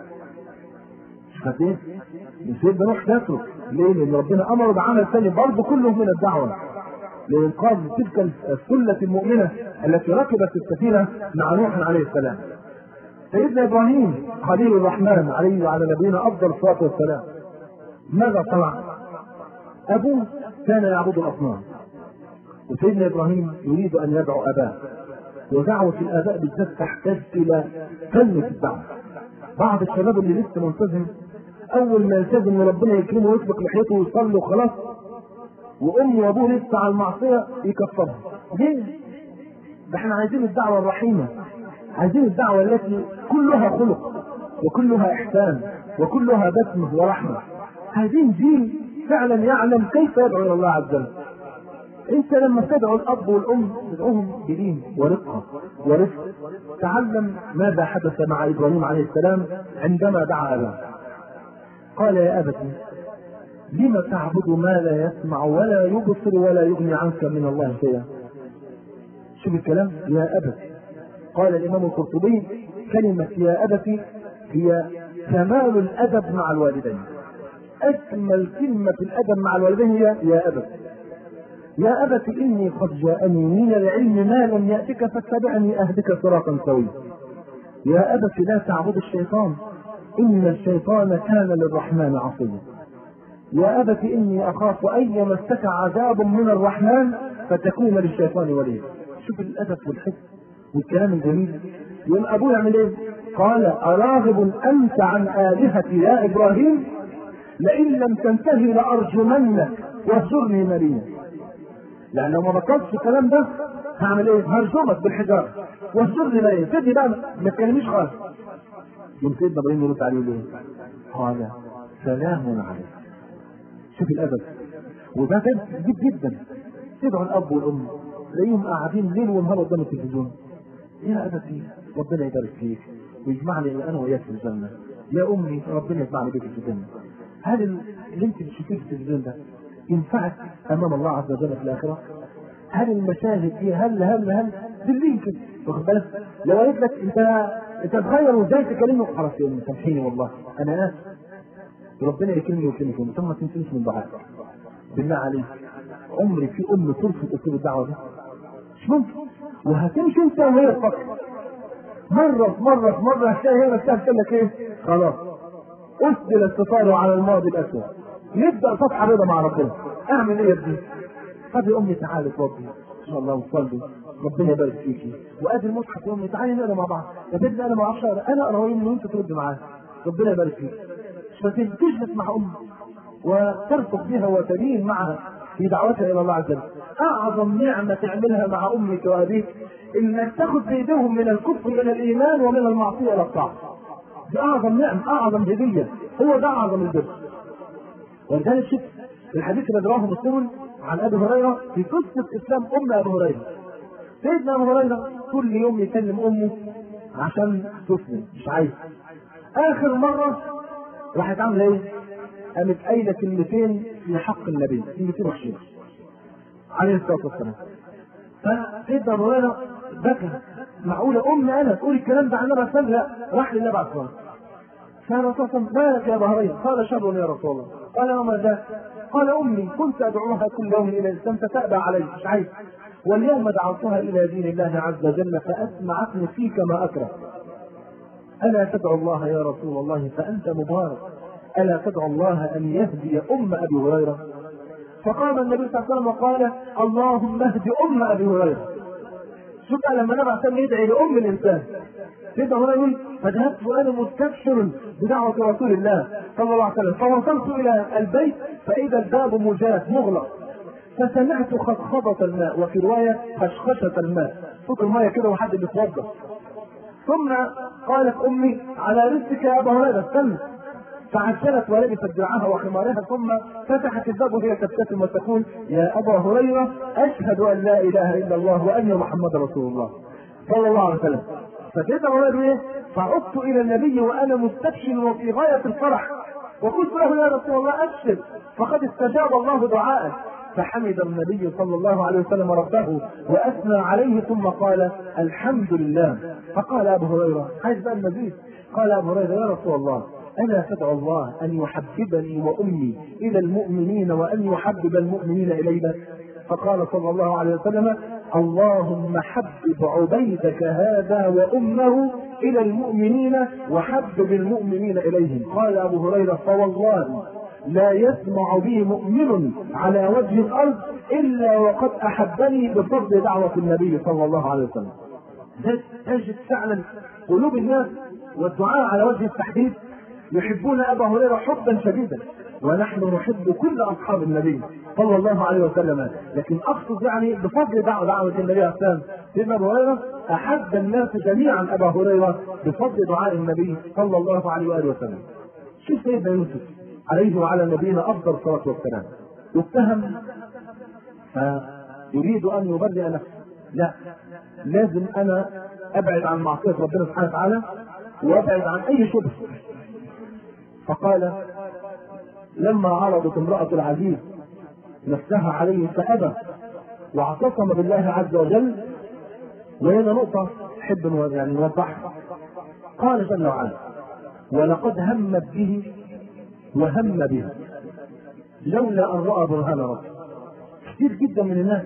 شفتين؟ سيدنا نوح تترك ليه؟ لأن ربنا أمر بعمل ثاني برضه كله من الدعوة لإنقاذ تلك السلة المؤمنة التي ركبت السفينة مع نوح عليه السلام. سيدنا ابراهيم خليل الرحمن عليه وعلى نبينا افضل الصلاه والسلام ماذا صنع؟ ابوه كان يعبد الاصنام، وسيدنا ابراهيم يريد ان يدعو اباه، ودعوه الاباء بالذات تحتاج الى كلمه الدعوه. بعض الشباب اللي لسه ملتزم اول ما يلتزم وربنا يكرمه ويسبق لحيته ويصلي وخلاص، وامه وابوه لسه على المعصيه يكفرها. ليه؟ ده احنا عايزين الدعوه الرحيمه، عايزين الدعوة التي كلها خلق وكلها إحسان وكلها بسمة ورحمة. عايزين جيل فعلا يعلم كيف يدعو إلى الله عز وجل. أنت لما تدعو الأب والأم تدعوهم بدين ورقة ورفق. تعلم ماذا حدث مع إبراهيم عليه السلام عندما دعا أباه. قال يا أبتي لم تعبد ما لا يسمع ولا يبصر ولا يغني عنك من الله شيئا. شوف الكلام يا أبتي. قال الإمام القرطبي كلمة يا أبتي هي كمال الأدب مع الوالدين. أجمل كلمة الأدب مع الوالدين هي يا أبتي. يا أبتي إني قد جاءني من العلم ما لم يأتك فاتبعني أهدك صراطا سويا. يا أبتي لا تعبد الشيطان إن الشيطان كان للرحمن عصيا. يا أبتي إني أخاف أن يمسك عذاب من الرحمن فتكون للشيطان وليا. شوف الأدب والحكم والكلام الجميل. يوم ابوه يعمل ايه؟ قال اراغب انت عن الهتي يا ابراهيم لئن لم تنتهي لارجمنك واهجرني مليا. يعني لو ما بطلتش الكلام ده هعمل ايه؟ هرجمك بالحجاره واهجرني مليا. تدي بقى ما تكلمنيش خالص. يوم سيدنا ابراهيم يرد عليه ليه؟ قال سلام عليك. شوف الادب. وده جد جدا. تدعو الاب والام تلاقيهم قاعدين ليل ونهار قدام التلفزيون. يا أبتي ربنا يبارك فيك ويجمعني أنا وإياك في الجنة. يا أمي ربنا يجمعني بك في الجنة. هل اللي أنت بتشوفيه في التلفزيون ده ينفعك أمام الله عز وجل في الآخرة؟ هل المشاهد دي هل هل هل بالليل كده واخد بالك؟ لو قالت لك أنت أنت تغير وإزاي تكلمني خلاص يا أمي سامحيني والله أنا آسف. ربنا يكرمني ويكرمكم ثم ما تنسونيش من دعائك. بالله عليك عمري في أم ترفض أسلوب الدعوة ده؟ مش ممكن. وهتمشي انت وهي تفكر مرة في مرة في مرة هتلاقي هي نفسها بتقول لك ايه؟ خلاص اسدل الستار على الماضي الاسود نبدأ صفحة بيضاء مع ربنا. اعمل ايه يا ابني؟ طب يا امي تعالي اتوضي ان شاء الله وصلي ربنا يبارك فيكي وادي المصحف يا امي تعالي نقرا مع بعض. يا ابني انا ما اعرفش اقرا انا اقرا وانت ترد معايا ربنا يبارك فيك. مش تجلس مع امك وترفق بها وتدين معها في دعوتها الى الله عز وجل. اعظم نعمه تعملها مع امك وابيك انك تاخذ بايديهم من الكفر الى الايمان ومن المعصيه الى الطاعه. دي اعظم نعمه، اعظم هديه، هو ده اعظم البر. ولذلك شوف الحديث الذي رواه مسلم عن ابي هريره في قصه اسلام ام ابي هريره. سيدنا ابو هريره كل يوم يكلم امه عشان تسلم، مش عايز. اخر مره راحت عامله ايه؟ قامت قايله كلمتين في حق النبي، كلمتين وحشين عليه الصلاه والسلام. فسيدنا ابو هريره بكى، معقوله ام انا تقول الكلام ده عن النبي صلى الله عليه وسلم؟ لا، راح للنبي عليه الصلاه والسلام. قال الرسول صلى الله عليه وسلم: مالك يا ابا هريره؟ قال: شر يا رسول الله. قال: وما ذاك؟ قال: امي كنت ادعوها كل يوم الى الاسلام فتابى علي، مش عايز، واليوم دعوتها الى دين الله عز وجل فاسمعتني فيك ما اكره. الا تدعو الله يا رسول الله فانت مبارك، الا تدعو الله ان يهدي ام ابي هريره؟ فقام النبي صلى الله عليه وسلم وقال: اللهم اهد ام ابي هريره. شوف لما النبي عليه الصلاه يدعي لام الانسان، سيدنا هريره يقول: فذهبت وانا مستبشر بدعوه رسول الله صلى الله عليه وسلم، فوصلت الى البيت فاذا الباب مجاف مغلق، فسمعت خضخضة الماء، وفي رواية خشخشة الماء، صوت الماء كده وحد بيتوضا. ثم قالت امي: على رزقك يا ابا هريره، استنى. فعجلت ولبست درعها وخمارها، ثم فتحت الباب وهي تبتسم وتقول: يا ابا هريره، اشهد ان لا اله الا الله وان محمدا رسول الله صلى الله عليه وسلم. فسيدنا هريره ايه؟ فعدت الى النبي وانا مستبشر وفي غايه الفرح، وقلت له: يا رسول الله ابشر فقد استجاب الله دعاءك. فحمد النبي صلى الله عليه وسلم ربه واثنى عليه، ثم قال: الحمد لله. فقال ابو هريره: عايز بقى المزيد. قال ابو هريره: يا رسول الله، الا تدعو الله ان يحببني وامي الى المؤمنين وان يحبب المؤمنين الينا؟ فقال صلى الله عليه وسلم: اللهم حبب عبيدك هذا وامه الى المؤمنين وحبب المؤمنين اليهم. قال ابو هريره: فوالله لا يسمع بي مؤمن على وجه الارض الا وقد احبني بفضل دعوه النبي صلى الله عليه وسلم. تجد فعلا قلوب الناس والدعاء على وجه التحديد يحبون ابا هريره حبا شديدا، ونحن نحب كل اصحاب النبي صلى الله عليه وسلم، لكن اقصد يعني بفضل دعوه دعوه النبي عليه السلام. سيدنا ابو هريره احب الناس جميعا ابا هريره بفضل دعاء النبي صلى الله عليه واله وسلم. شوف سيدنا يوسف عليه وعلى نبينا افضل الصلاه والسلام، اتهم فيريد ان يبرئ نفسه، لا، لازم انا ابعد عن معصيه ربنا سبحانه وتعالى وابعد عن اي شبهه. فقال: لما عرضت امراه العزيز نفسها عليه فابى واعتصم بالله عز وجل. وهنا نقطه احب يعني نوضحها. قال جل وعلا: ولقد همت به وهم بها لولا ان راى برهان ربه. كثير جدا من الناس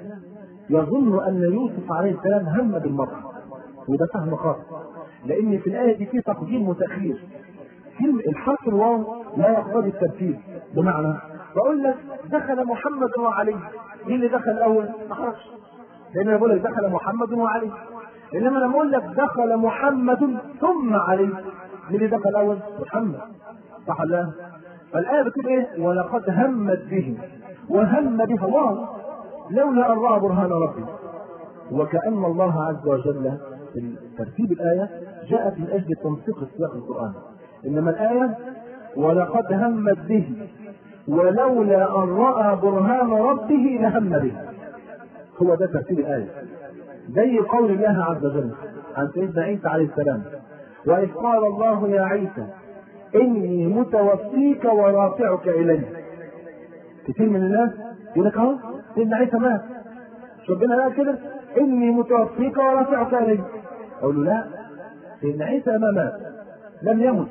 يظن ان يوسف عليه السلام هم بالمرأة، وده فهم خاطئ، لان في الايه دي في تقديم وتاخير. كلمه الحرف الواو لا يقتضي الترتيب، بمعنى بقول لك دخل محمد وعلي، مين اللي دخل الاول؟ ما اعرفش، لان انا بقول لك دخل محمد وعلي. انما لما اقول لك دخل محمد ثم علي، مين اللي دخل الاول؟ محمد، صح ولا لا؟ فالايه بتقول ايه؟ ولقد همت به وهم بها الله لولا ان راى برهان ربي. وكأن الله عز وجل في ترتيب الآية جاءت من أجل تنسيق السياق القرآني، إنما الآية ولقد همت به ولولا أن رأى برهان ربه لهم به. هو ده ترتيب الآية، زي قول الله عز وجل عن سيدنا عيسى عليه السلام: وإذ قال الله يا عيسى إني متوفيك ورافعك إلي. كثير من الناس يقول لك أهو سيدنا عيسى مات، ربنا قال كده إني متوفيك ورافعك إلي. أقول له لا، سيدنا عيسى ما مات، لم يمت،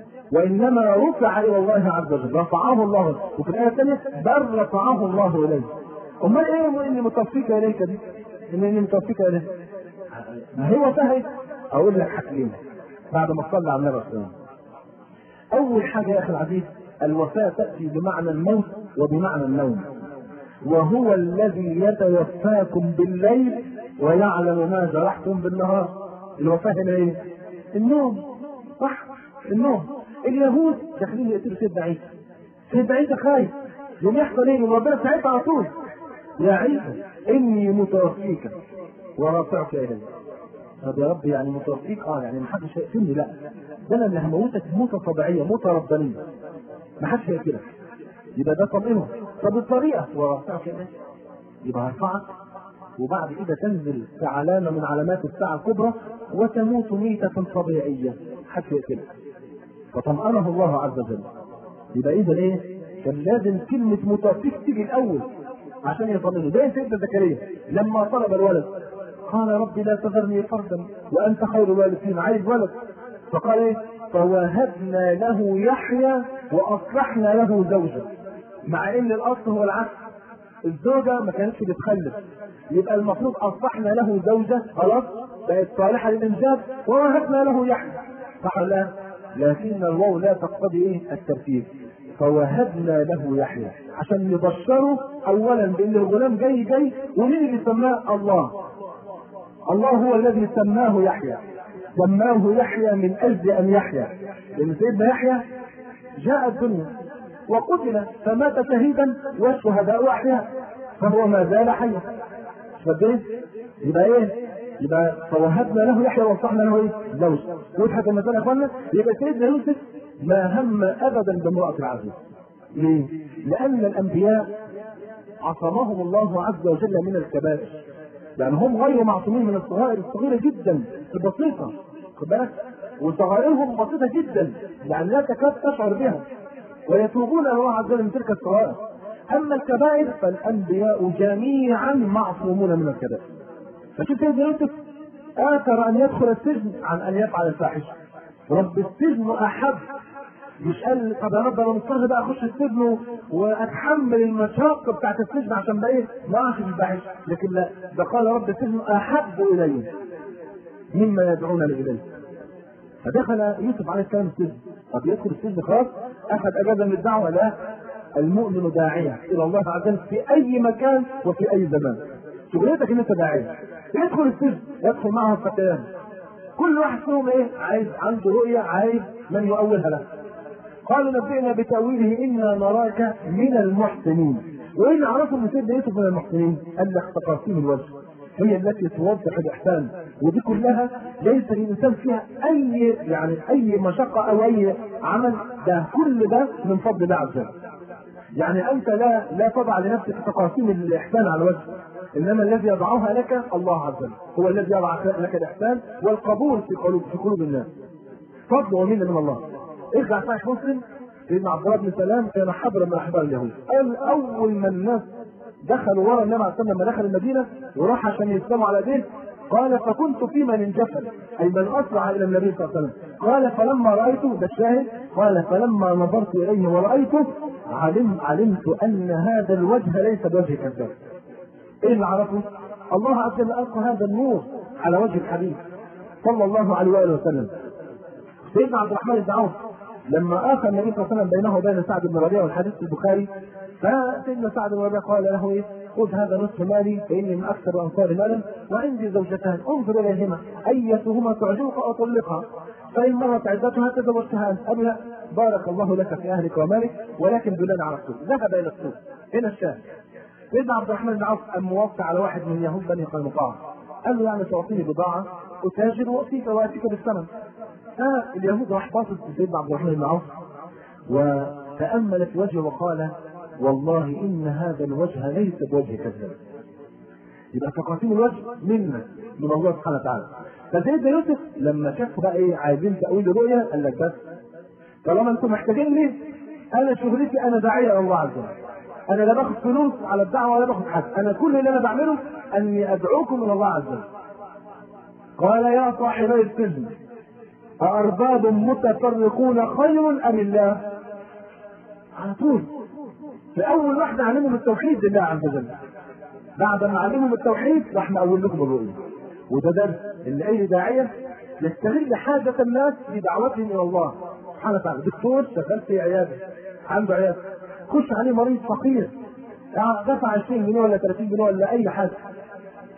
وإنما رفع إلى الله عز وجل، رفعه الله. وفي الآية الثانية بل رفعه الله إليه. أمال إيه إني متوفيك إليك دي؟ إني متوفيك إليك ما هو سهل. أقول لك حاجتين بعد ما صلى على النبي صلى الله عليه وسلم. أول حاجة يا أخي العزيز، الوفاة تأتي بمعنى الموت وبمعنى النوم، وهو الذي يتوفاكم بالليل ويعلم ما جرحتم بالنهار. الوفاة هنا ايه؟ النوم، صح؟ النوم. اليهود داخلين يقتلوا سيدنا عيسى، سيدنا عيسى خايف، يوم يحصل ايه؟ ربنا ساعتها على طول يا عيسى اني متوفيك ورافعك الي. طب يا رب يعني متوفيك؟ اه يعني ما حدش هيقتلني؟ لا، ده انا اللي هموتك موته طبيعيه، موته ربانيه، ما حدش هيقتلك. يبقى ده طمئنه. طب الطريقه ورافعك الي، يبقى هرفعك وبعد كده تنزل كعلامه من علامات الساعه الكبرى وتموت ميته طبيعيه، حتى يقتلك. فطمأنه الله عز وجل. يبقى اذا ايه؟ كان لازم كلمه متوفيك تيجي الاول عشان يطمئنه. زي سيدنا زكريا لما طلب الولد قال ربي لا تذرني فردا وانت خير الوارثين، عايز ولد. فقال ايه؟ فوهبنا له يحيى واصلحنا له زوجه. مع ان الاصل هو العكس، الزوجه ما كانتش بتخلف، يبقى المفروض اصلحنا له زوجه خلاص بقت صالحه للانجاب ووهبنا له يحيى، صح ولا لا؟ لكن الواو لا تقتضي ايه؟ الترتيب. فوهبنا له يحيى عشان نبشره اولا بان الغلام جاي جاي. ومين اللي سماه؟ الله. الله هو الذي سماه يحيى، سماه يحيى من اجل ان يحيى، لان سيدنا يحيى جاء الدنيا وقتل فمات شهيدا والشهداء احياء، فهو ما زال حيا. فبين يبقى ايه؟ يبقى فوهبنا له يحيى واصلحنا له ايه؟ زوج. وضحت المساله يا اخوانا؟ يبقى سيدنا يوسف ما هم ابدا بامراه العزيز. ليه؟ لان الانبياء عصمهم الله عز وجل من الكبائر، يعني هم غير معصومين من الصغائر الصغيره جدا البسيطه، خد بالك؟ وصغائرهم بسيطه جدا يعني لا تكاد تشعر بها، ويتوبون الى الله عز وجل من تلك الصغائر. اما الكبائر فالانبياء جميعا معصومون من الكبائر. فشوف سيدنا يوسف آثر ان يدخل السجن عن ان يفعل الفاحشه. رب السجن احب، مش قال طب يا رب انا مضطر بقى اخش السجن واتحمل المشاقه بتاعت السجن عشان بقى ايه؟ ما اعرفش الفاحشه، لكن لا، ده قال رب السجن احب الي مما يدعونني اليه. فدخل يوسف عليه السلام السجن. طب يدخل السجن خلاص اخذ اجازه من الدعوه؟ لا، المؤمن داعيه الى الله عز وجل في اي مكان وفي اي زمان. شغلتك ان انت داعيه. يدخل السجن يدخل معه الفتيان، كل واحد فيهم ايه؟ عايز عنده رؤيه، عايز من يؤولها له. قالوا نبئنا بتاويله انا نراك من المحسنين. وين عرفوا ان سيدنا يوسف من المحسنين؟ قال لك تقاسيم الوجه هي التي توضح الاحسان، ودي كلها ليس للانسان فيها اي يعني اي مشقه او اي عمل، ده كل ده من فضل الله عز وجل. يعني انت لا لا تضع لنفسك تقاسيم الاحسان على الوجه، انما الذي يضعها لك الله عز وجل، هو الذي يضع لك الاحسان والقبول في قلوب في قلوب الناس. فضل ومنه من الله. ارجع صحيح مسلم سيدنا عبد الله بن سلام كان حبرا من احبار اليهود. قال اول ما الناس دخلوا ورا النبي عليه الصلاه والسلام لما دخل المدينه وراح عشان يسلموا على ايديه، قال فكنت في من انجفل، اي من اسرع الى النبي صلى الله عليه وسلم. قال فلما رايته، ده الشاهد، قال فلما نظرت اليه ورأيته علم علمت ان هذا الوجه ليس بوجه كذاب. ايه اللي عرفه؟ الله عز وجل القى هذا النور على وجه الحبيب صلى الله عليه واله وسلم. سيدنا عبد الرحمن بن عوف لما آخى النبي صلى الله عليه وسلم بينه وبين سعد بن ربيعة والحديث في البخاري، فسيدنا سعد بن ربيعة قال له ايه؟ خذ هذا نصف مالي فاني من اكثر انصار مالا وعندي زوجتان انظر اليهما ايتهما تعجبك اطلقها فان مرت عدتها تزوجتها انت. قال لا، بارك الله لك في اهلك ومالك ولكن دلني على السوق. ذهب الى السوق. هنا الشاهد. سيدنا عبد الرحمن بن عوف قام موقع على واحد من يهود بني قينقاع، قال له يعني تعطيني بضاعه اتاجر واتيك واتيك بالثمن. فاليهود راح باصص سيدنا عبد الرحمن بن عوف وتامل في وجهه وقال والله ان هذا الوجه ليس بوجه كذاب. يبقى تقاسيم الوجه منا من الله سبحانه وتعالى. فسيدنا يوسف لما شافوا بقى ايه عايزين تاويل الرؤيا قال لك بس طالما انتم محتاجين لي انا شغلتي انا داعيه الى الله عز وجل. انا لا باخد فلوس على الدعوه ولا باخد حاجه، انا كل اللي انا بعمله اني ادعوكم الى الله عز وجل. قال يا صاحبي السجن أأرباب متفرقون خير أم الله؟ على طول في أول واحدة علمهم التوحيد لله عز وجل. بعد ما علمهم التوحيد راح نقول لكم الرؤيا. وده درس إن أي داعية يستغل حاجة الناس لدعوتهم إلى الله سبحانه وتعالى. دكتور شغال في عيادة عنده عيادة، خش عليه مريض فقير دفع عشرين جنيه ولا ثلاثين جنيه ولا أي حاجة،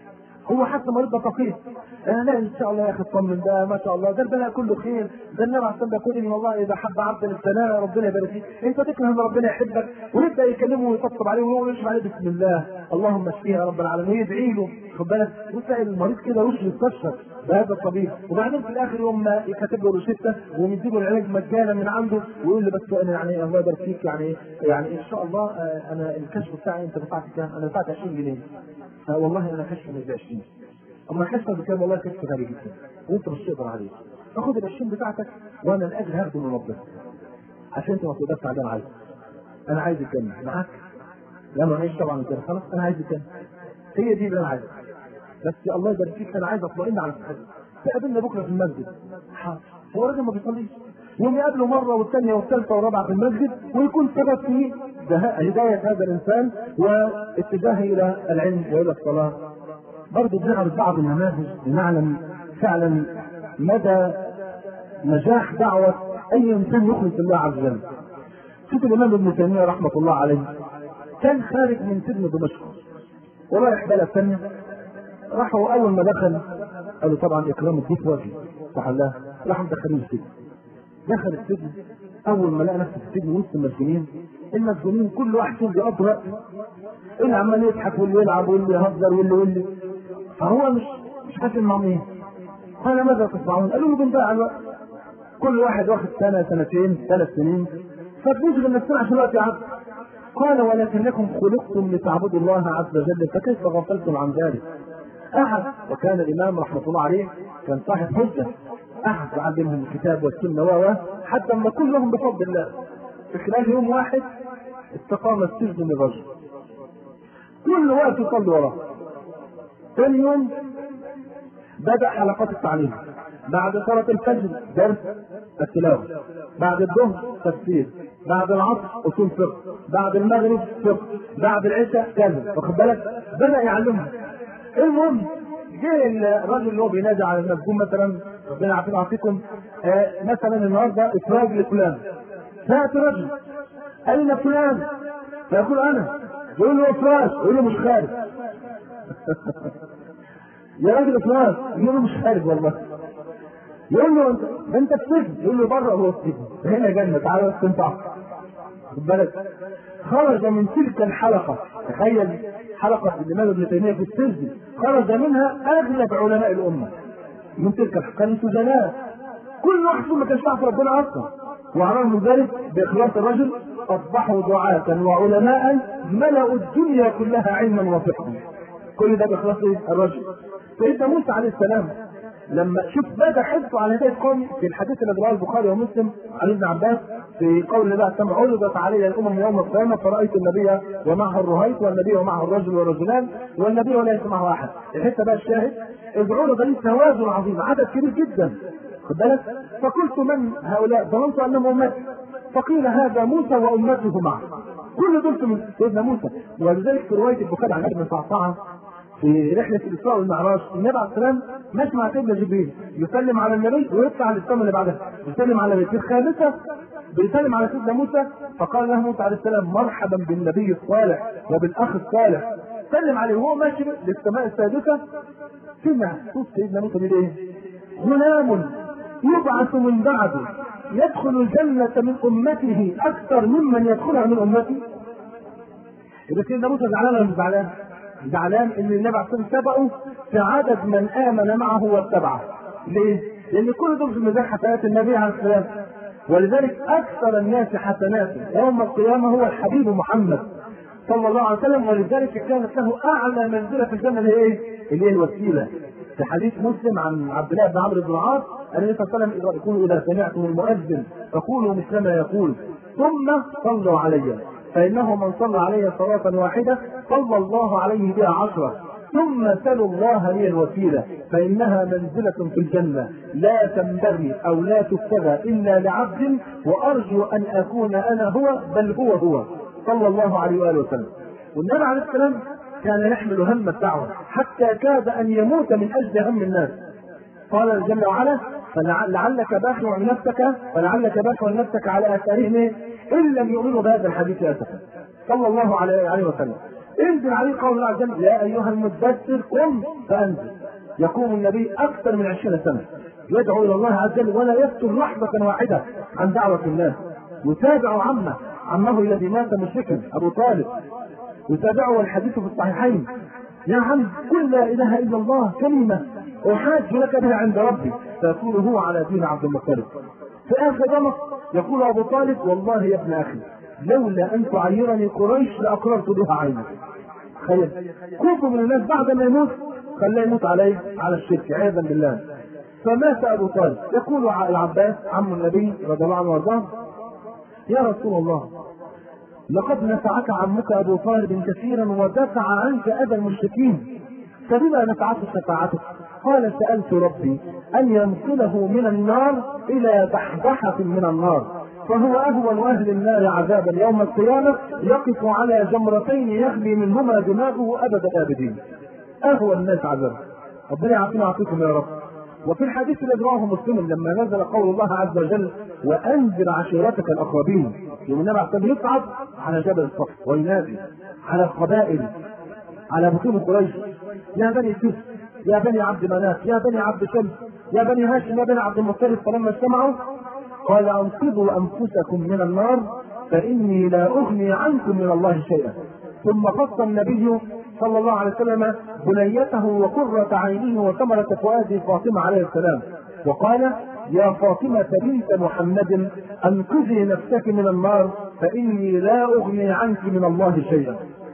هو حتى مريض ده فقير، آه لا ان شاء الله يا اخي اطمن، ده ما شاء الله ده البلاء كله خير، ده النبي عليه الصلاه والسلام يقول والله اذا حب عبد الابتلاء ربنا يبارك فيه، انت تكره ان ربنا يحبك ويبدا يكلمه ويطبطب عليه ويقول عليه بسم الله اللهم اشفيه يا رب العالمين ويدعي له، خد بالك، وتلاقي المريض كده وشه يستشفى بهذا الطبيب، وبعدين في الاخر يوم ما يكتب له روشته ويديله العلاج مجانا من عنده ويقول له بس انا يعني الله يبارك فيك يعني يعني ان شاء الله آه انا الكشف بتاعي انت دفعت كام؟ انا دفعت عشرين جنيه. آه والله انا كشف مش ب عشرين. اما كشف بكام؟ والله كشف غالي جدا وانت مش تقدر عليه. فخد ال عشرين بتاعتك وانا الاجر هاخده من ربنا. عشان انت ما تقدرش على اللي انا عايزه. انا عايز الجنه معاك. لا ما عايش طبعا الجنه خلاص انا عايز الجنه. هي دي اللي انا عايزها. بس الله يبارك فيك انا عايز اطمئن على صحتي. تقابلنا بكره في المسجد. حاضر. هو راجل ما بيصليش. يوم يقابله مره والثانيه والثالثه والرابعه في المسجد ويكون سبب في هدايه هذا الانسان واتجاهه الى العلم والى الصلاه. برضه بنعرض بعض النماذج لنعلم فعلا مدى نجاح دعوه اي انسان يخلص الله عز وجل. شوف الامام ابن تيميه رحمه الله عليه كان خارج من سجن دمشق ورايح بلد ثانيه. راحوا اول ما دخل قالوا طبعا اكرام الضيف واجب صح الله، راحوا مدخلين السجن. دخل السجن اول ما لقى نفسه في السجن وسط المسجونين، المسجونين كل واحد فيهم بيقضي وقت اللي عمال يضحك واللي يلعب واللي يهزر واللي واللي فهو مش مش حاسس مع مين. قال ماذا تصنعون؟ قالوا له بنضيع الوقت. كل واحد واخد سنه سنتين ثلاث سنين فبنشغل نفسنا عشان الوقت يعدي. قال ولكنكم خلقتم لتعبدوا الله عز وجل فكيف غفلتم عن ذلك؟ احد وكان الامام رحمه الله عليه كان صاحب حجه، احد وعلمهم الكتاب والسنه و حتى ما كلهم بفضل الله في خلال يوم واحد استقام السجن من الرجل كل وقت يصلي وراه. ثاني يوم بدا حلقات التعليم، بعد صلاه الفجر درس التلاوه، بعد الظهر تفسير، بعد العصر اصول فقه، بعد المغرب فقه، بعد العشاء كذا، واخد بالك؟ بدا يعلمهم. المهم جه الراجل اللي هو بينادي على المسجون مثلا ربنا يعافينا ويعافيكم آه مثلا النهارده افراج لفلان، فاتي رجل اين فلان؟ فيقول انا، يقول له افراج، يقول له مش خارج. يا راجل افراج، يقول له مش خارج والله. يقول له انت انت في السجن، يقول له بره هو السجن، هنا جنه تعالى استمتع. خد بالك؟ خرج من تلك الحلقه، تخيل حلقه الامام ابن تيميه في السجن، خرج منها اغلب علماء الامه من تلك الحلقه، كانوا سجناء كل واحد فيهم ما كانش يعرف ربنا اصلا، وعلى من ذلك باخلاص الرجل اصبحوا دعاة وعلماء ملأوا الدنيا كلها علما وفقها. كل ده باخلاص الرجل. سيدنا موسى عليه السلام لما شوف بدا حرصه على هدايه القوم في الحديث اللي رواه البخاري ومسلم عن ابن عباس في قول الله تعالى عرضت علي الامم يوم القيامه فرايت النبي ومعه الرهيط والنبي ومعه الرجل والرجلان والنبي وليس معه احد. الحته بقى الشاهد اذ عرض لي توازن عظيم عدد كبير جدا، خد بالك؟ فقلت من هؤلاء؟ ظننت انهم امتي، فقيل هذا موسى وامته معه. كل دول من سيدنا موسى. ولذلك في روايه البخاري عن ابن صعصعه في رحله الاسراء والمعراج النبي عليه السلام ماشي مع سيدنا جبريل يسلم على النبي ويطلع للسماء اللي بعدها يسلم على النبي. في الخامسه بيسلم على سيدنا موسى فقال له موسى عليه السلام مرحبا بالنبي الصالح وبالاخ الصالح، سلم عليه وهو ماشي للسماء السادسه سمع صوت سيدنا موسى بيقول ايه؟ غلام يبعث من بعده يدخل الجنه من امته اكثر ممن يدخلها من امتي. يبقى سيدنا موسى زعلان ولا مش زعلان؟ زعلان ان النبي عليه الصلاه والسلام سبقه في عدد من امن معه واتبعه. ليه؟ لان كل دول في ميزان حسنات النبي عليه السلام، ولذلك اكثر الناس حسناتا يوم القيامه هو الحبيب محمد صلى الله عليه وسلم، ولذلك كانت له اعلى منزله في الجنه اللي هي ايه؟ اللي هي الوسيله. في حديث مسلم عن عبد الله بن عمرو بن العاص ان النبي صلى الله عليه وسلم يقول اذا سمعتم المؤذن فقولوا مثل ما يقول ثم صلوا علي فإنه من صلى علي صلاة واحدة صلى الله عليه بها عشرة ثم سلوا الله لي الوسيلة فإنها منزلة في الجنة لا تنبغي أو لا تكتبى إلا لعبد وأرجو أن أكون أنا هو بل هو هو صلى الله عليه وآله وسلم. والنبي عليه السلام كان يحمل هم الدعوة حتى كاد أن يموت من أجل هم الناس. قال جل وعلا فلعلك باخع نفسك فلعلك باخع نفسك على اثارهم ان لم يؤمنوا بهذا الحديث اسفا صلى الله عليه وسلم. انزل عليه قول الله عز وجل يا ايها المدثر قم فانزل. يقوم النبي اكثر من عشرين سنه يدعو الى الله عز وجل ولا يفتر لحظه واحده عن دعوه الناس. يتابع عمه عمه الذي مات مشركا ابو طالب، يتابعه والحديث في الصحيحين. يا عم قل لا اله الا الله كلمه احاج لك بها عند ربي، فيقول هو على دين عبد المطلب. في اخر رمق يقول ابو طالب والله يا ابن اخي لولا ان تعيرني قريش لاقررت بها عينك. خير خوف من الناس بعد ما يموت خلاه يموت عليه على الشرك عياذا بالله. فمات ابو طالب. يقول العباس عم النبي رضي الله عنه وارضاه يا رسول الله لقد نفعك عمك ابو طالب كثيرا ودفع عنك اذى المشركين، فبما نفعته شفاعتك؟ قال سالت ربي ان ينقله من النار الى بحبحه من النار، فهو اهون اهل النار عذابا يوم القيامه يقف على جمرتين يغلي منهما دماغه ابد الابدين. اهون الناس عذابا. ربنا يعافينا ويعافيكم يا رب. وفي الحديث الذي رواه مسلم لما نزل قول الله عز وجل وانذر عشيرتك الاقربين، يوم النبي عليه الصلاه يصعد على جبل الصف وينادي على القبائل على بطون قريش يا بني كس يا بني عبد مناف يا بني عبد شمس يا بني هاشم يا بني عبد المطلب. فلما اجتمعوا قال انقذوا انفسكم من النار فاني لا اغني عنكم من الله شيئا. ثم خص النبي صلى الله عليه وسلم بنيته وقرة عينه وثمرة فؤاده فاطمة عليه السلام وقال يا فاطمة بنت محمد انقذي نفسك من النار فاني لا اغني عنك من الله شيئا.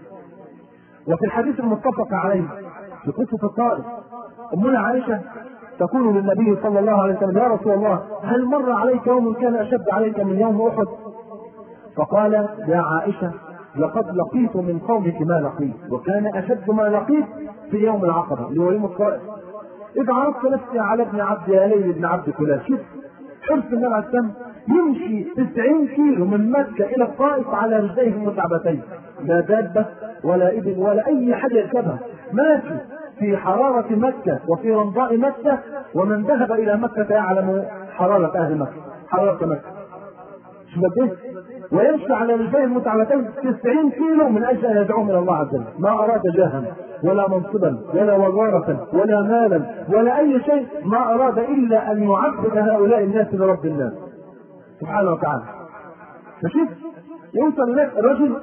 وفي الحديث المتفق عليه في قصة الطائف امنا عائشة تقول للنبي صلى الله عليه وسلم يا رسول الله هل مر عليك يوم كان اشد عليك من يوم احد؟ فقال يا عائشة لقد لقيت من قومك ما لقيت وكان اشد ما لقيت في يوم العقبة اللي هو يوم الطائف، اذ عرضت نفسي على ابن عبد يالي بن عبد كلاب. شوف حرص النبي عليه السلام يمشي تسعين كيلو من مكة الى الطائف على رجليه المتعبتين، لا دابة ولا ابل ولا اي حاجة يركبها، ماشي في حرارة مكة وفي رمضاء مكة، ومن ذهب الى مكة يعلم حرارة اهل مكة حرارة مكة شو ويمشي على رجليه المتعبتين تسعين كيلو من اجل ان يدعوهم الى الله عز وجل. ما اراد جاها ولا منصبا ولا وزارة ولا مالا ولا اي شيء، ما اراد الا ان يعبد هؤلاء الناس لرب الناس سبحانه وتعالى. فشوف يوصل اليك رجل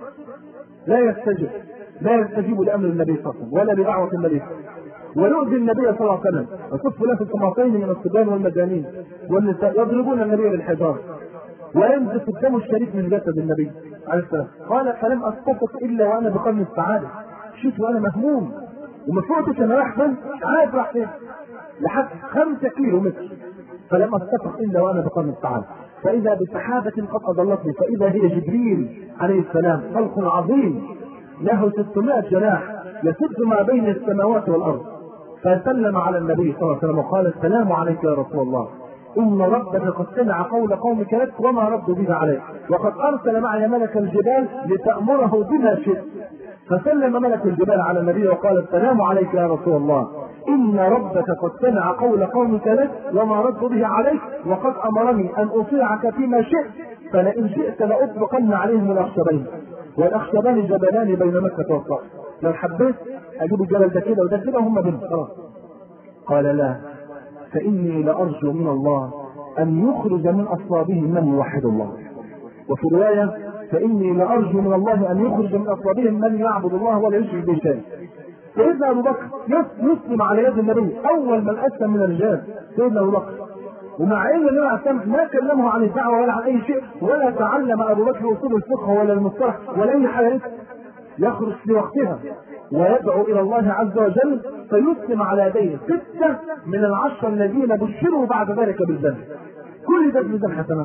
لا يستجب لا يستجيب لامر النبي صلى الله عليه وسلم ولا لدعوة النبي ويؤذي النبي صلى الله عليه وسلم وصف له الطماطين من الصبيان والمجانين والنساء يضربون النبي بالحجار وينزف الدم الشريف من جسد النبي عليه السلام. قال فلم استفق الا وانا بقرن السعاده. شفت وانا مهموم وما فوتش انا رايح فين مش عارف رايح فين لحد خمسة كيلو متر، فلم استفق الا وانا بقرن السعاده. فاذا بسحابه قد اضلتني فاذا هي جبريل عليه السلام خلق عظيم له ستمائة جناح يسد ما بين السماوات والارض، فسلم على النبي صلى الله عليه وسلم وقال السلام عليك يا رسول الله إن ربك قد سمع قول قومك لك وما ردوا به عليك وقد أرسل معي ملك الجبال لتأمره بما شئت. فسلم ملك الجبال على النبي وقال السلام عليك يا رسول الله إن ربك قد سمع قول قومك لك وما ردوا به عليك وقد أمرني أن أطيعك فيما شئت فلئن شئت لأطلقن عليهم الأخشبين والأخشبان جبلان بين مكة والطائف. لو حبيت أجيب الجبل ده كده وده كده هم بين خلاص. قال لا فإني لأرجو من الله أن يخرج من أصلابهم من يوحد الله. وفي رواية فإني لأرجو من الله أن يخرج من أصلابهم من يعبد الله ولا يشرك به شيئا. سيدنا أبو بكر يسلم على يد النبي أول من أسلم من الرجال سيدنا أبو بكر، ومع أن النبي عليه السلام ما كلمه عن الدعوة ولا عن أي شيء ولا تعلم أبو بكر أصول الفقه ولا المصطلح ولا أي حاجة، يخرج في وقتها ويدعو الى الله عز وجل فيسلم على يديه ستة من العشرة الذين بشروا بعد ذلك بالجنة. كل ده في ميزان حسنات.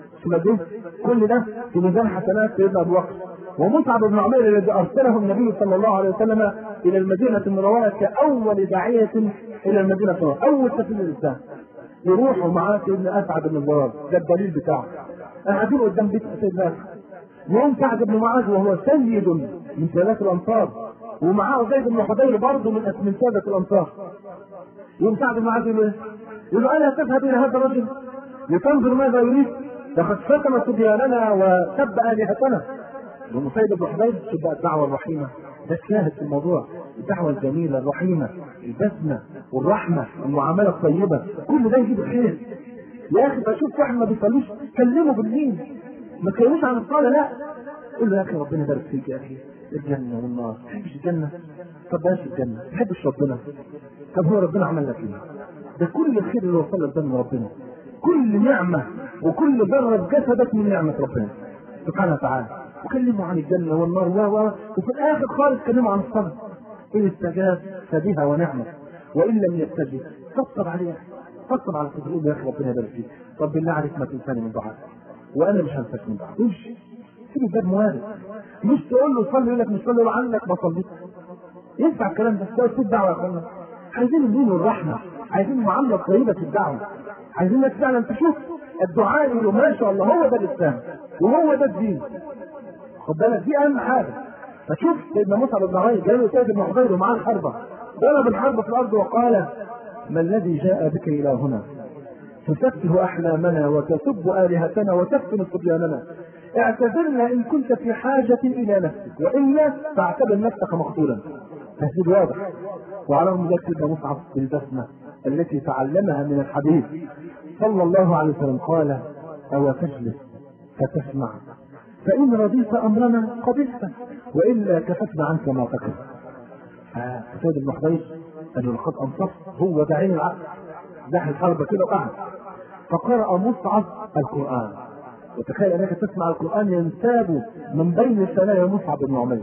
كل ده في ميزان حسنات سيدنا ابو بكر. ومصعب بن عمير الذي ارسله النبي صلى الله عليه وسلم الى المدينة المنورة كاول داعية الى المدينة المنورة، اول سفير الاسلام يروحوا معاه سيدنا اسعد بن الضرار، ده الدليل بتاعه. قاعدين قدام بيت سيدنا يوم سعد بن معاذ وهو سيد من ثلاث الانصار ومعاه زيد بن حضير برضه من من سادة الانصار. يوم سعد بن معاذ يقول يقول له الا تذهب الى هذا الرجل لتنظر ماذا يريد؟ لقد شتم صبياننا وسب الهتنا. ومسيد بن حضير تبقى الدعوة الرحيمة، ده الشاهد في الموضوع، الدعوة الجميلة الرحيمة البسمة والرحمة المعاملة الطيبة، كل ده يجيب الخير. يا أخي بشوف واحد ما بيصليش كلمه بالليل، ما تكلموش عن الصلاة، لا قول له يا أخي ربنا يبارك فيك يا أخي، الجنة والنار، ما تحبش الجنة؟ طب بلاش الجنة، ما تحبش ربنا؟ طب هو ربنا عمل لك إيه؟ ده كل الخير اللي وصل لك ده من ربنا، كل نعمة وكل ذرة في جسدك من نعمة ربنا سبحانه وتعالى. وكلموا عن الجنة والنار و وفي الآخر خالص كلموا عن الصلاة. إن استجاب فبها ونعمة، وإن لم يستجب طبطب عليه، طبطب على تقول يا أخي ربنا يبارك فيك، طب بالله عليك ما تنساني من دعائك وأنا مش هنساك من دعائك. امشي سيب الباب موارد، مش تقول له صلي يقول لك مش صلي عنك ما صليت. ينفع الكلام ده؟ ده اسلوب دعوة يا اخوانا. عايزين الدين والرحمة، عايزين معاملة طيبة في الدعوة، عايزين لك فعلا تشوف الدعاء يقولوا ما شاء الله هو ده الإسلام وهو ده الدين. خد بالك دي أهم حاجة. فتشوف سيدنا مصعب بن عمير جاي له سيد بن حضير ومعاه الحربة، ضرب الحربة في الأرض وقال ما الذي جاء بك إلى هنا؟ تسفه أحلامنا وتسب آلهتنا وتفتن صبياننا، اعتذرنا إن كنت في حاجة إلى نفسك وإلا فاعتبر نفسك مقتولا. تهديد واضح. وعلى ذلك سيدنا مصعب بالبسمة التي تعلمها من الحبيب صلى الله عليه وسلم قال أو تجلس فتسمع فإن رضيت أمرنا قبلت وإلا كفتنا عنك ما تكره. سيد بن حضير قال له لقد أنصفت، هو ده عين العقل، داخل الحرب كده وقعد. فقرأ مصعب القرآن، وتخيل أنك تسمع القرآن ينساب من بين ثنايا مصعب بن عمير.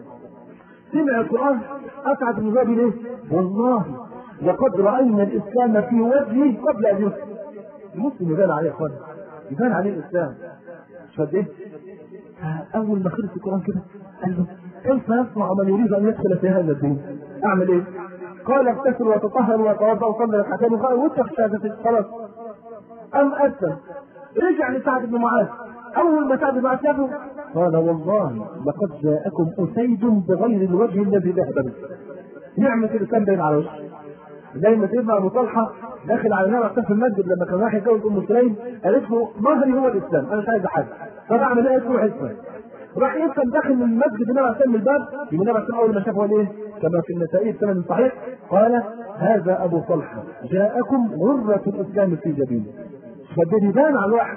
سمع القرآن أسعد بن جابر ليه؟ والله لقد رأينا الإسلام في وجهه قبل أن يسلم. المسلم يبان عليه اخوان، يبان عليه الإسلام. مش قد إيه؟ أول ما خلص القرآن كده قال له كيف يصنع من يريد أن يدخل في هذا الدين؟ أعمل إيه؟ قال اغتسل وتطهر وتوضأ وصلي ركعتين وقال واتق شهادتك خلاص. أم أسلم. رجع لسعد بن معاذ، أول ما سعد بن معاذ شافه قال والله لقد جاءكم أسيد بغير الوجه الذي ذهب به. نعمة الإسلام باين على وجهه. زي ما سيدنا أبو طلحة داخل على النبي في المسجد لما كان راح يتجوز أم سليم قالت له مهري هو الإسلام، أنا مش عايز حاجة. فبعمل إيه؟ اسمه حسن. راح يسلم داخل من المسجد النبي عليه السلام الباب، النبي عليه السلام أول ما شافه قال إيه؟ كما في النسائي بسند صحيح قال هذا أبو طلحة جاءكم غرة الإسلام في جبينه. فده يبان على الواحد.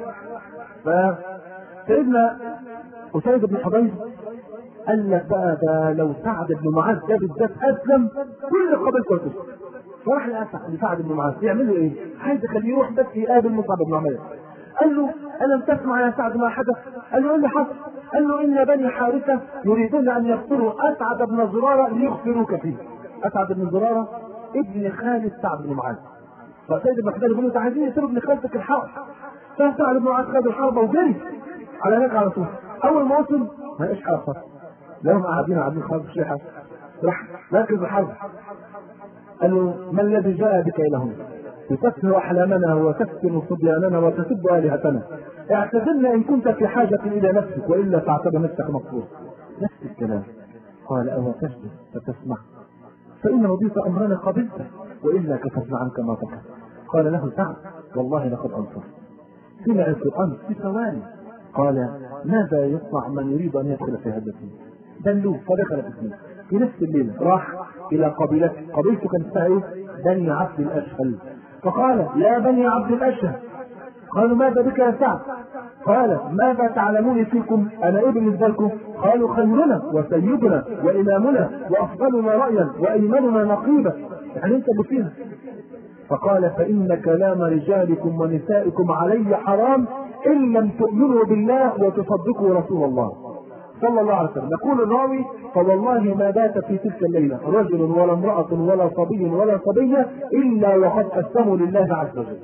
فسيدنا أسيد بن حضير قال لك بقى ده لو سعد بن معاذ ده بالذات أسلم كل قبيلته تسلم. فراح لسعد بن معاذ يعمل له إيه؟ عايز يخليه يروح بس يقابل مصعب بن عمير. قال له ألم تسمع يا سعد ما حدث؟ قال له إيه اللي حصل؟ قال له إن بني حارثة يريدون أن يقتلوا أسعد بن زرارة ليخبروك فيه. أسعد بن زرارة ابن خالد سعد بن معاذ. فسيد بن حضير يقول له عايزين يقتلوا ابن خالتك الحرب. فسعد بن معاذ خد الحربة وجري على هناك على طول. أول ما وصل ما لقاش حاجة خالص. لهم قاعدين قاعدين خالص مش حاجة. راح ركز الحرب. قال له ما الذي جاء بك إلى هنا؟ تسفه أحلامنا وتفتن صبياننا وتسب آلهتنا، اعتذرنا إن كنت في حاجة إلى نفسك وإلا تعتبر نفسك مقصور. نفس الكلام. قال أو تجلس فتسمع فإن رضيت أمرنا قبلته وإلا كفرنا عنك ما تكره. قال له سعد والله لقد أنصرت. سمع القرآن في ثواني. قال ماذا يصنع من يريد أن يدخل في هذا الدين؟ دلوه فدخل في الدين. في نفس الليلة راح إلى قبيلته، قبيلته كانت اسمها إيه؟ بني عبد الأشهل. فقال يا بني عبد الأشهل. قالوا ماذا بك يا سعد؟ قال ماذا تعلمون فيكم؟ أنا إيه بالنسبة لكم؟ قالوا خيرنا وسيدنا وإمامنا وأفضلنا رأيا وأيمننا نقيبا. يعني أنت بفينا. فقال فإن كلام رجالكم ونسائكم علي حرام إن لم تؤمنوا بالله وتصدقوا رسول الله صلى الله عليه وسلم. يقول الراوي فوالله ما بات في تلك الليلة رجل ولا امرأة ولا صبي ولا صبية إلا وقد أسلموا لله عز وجل.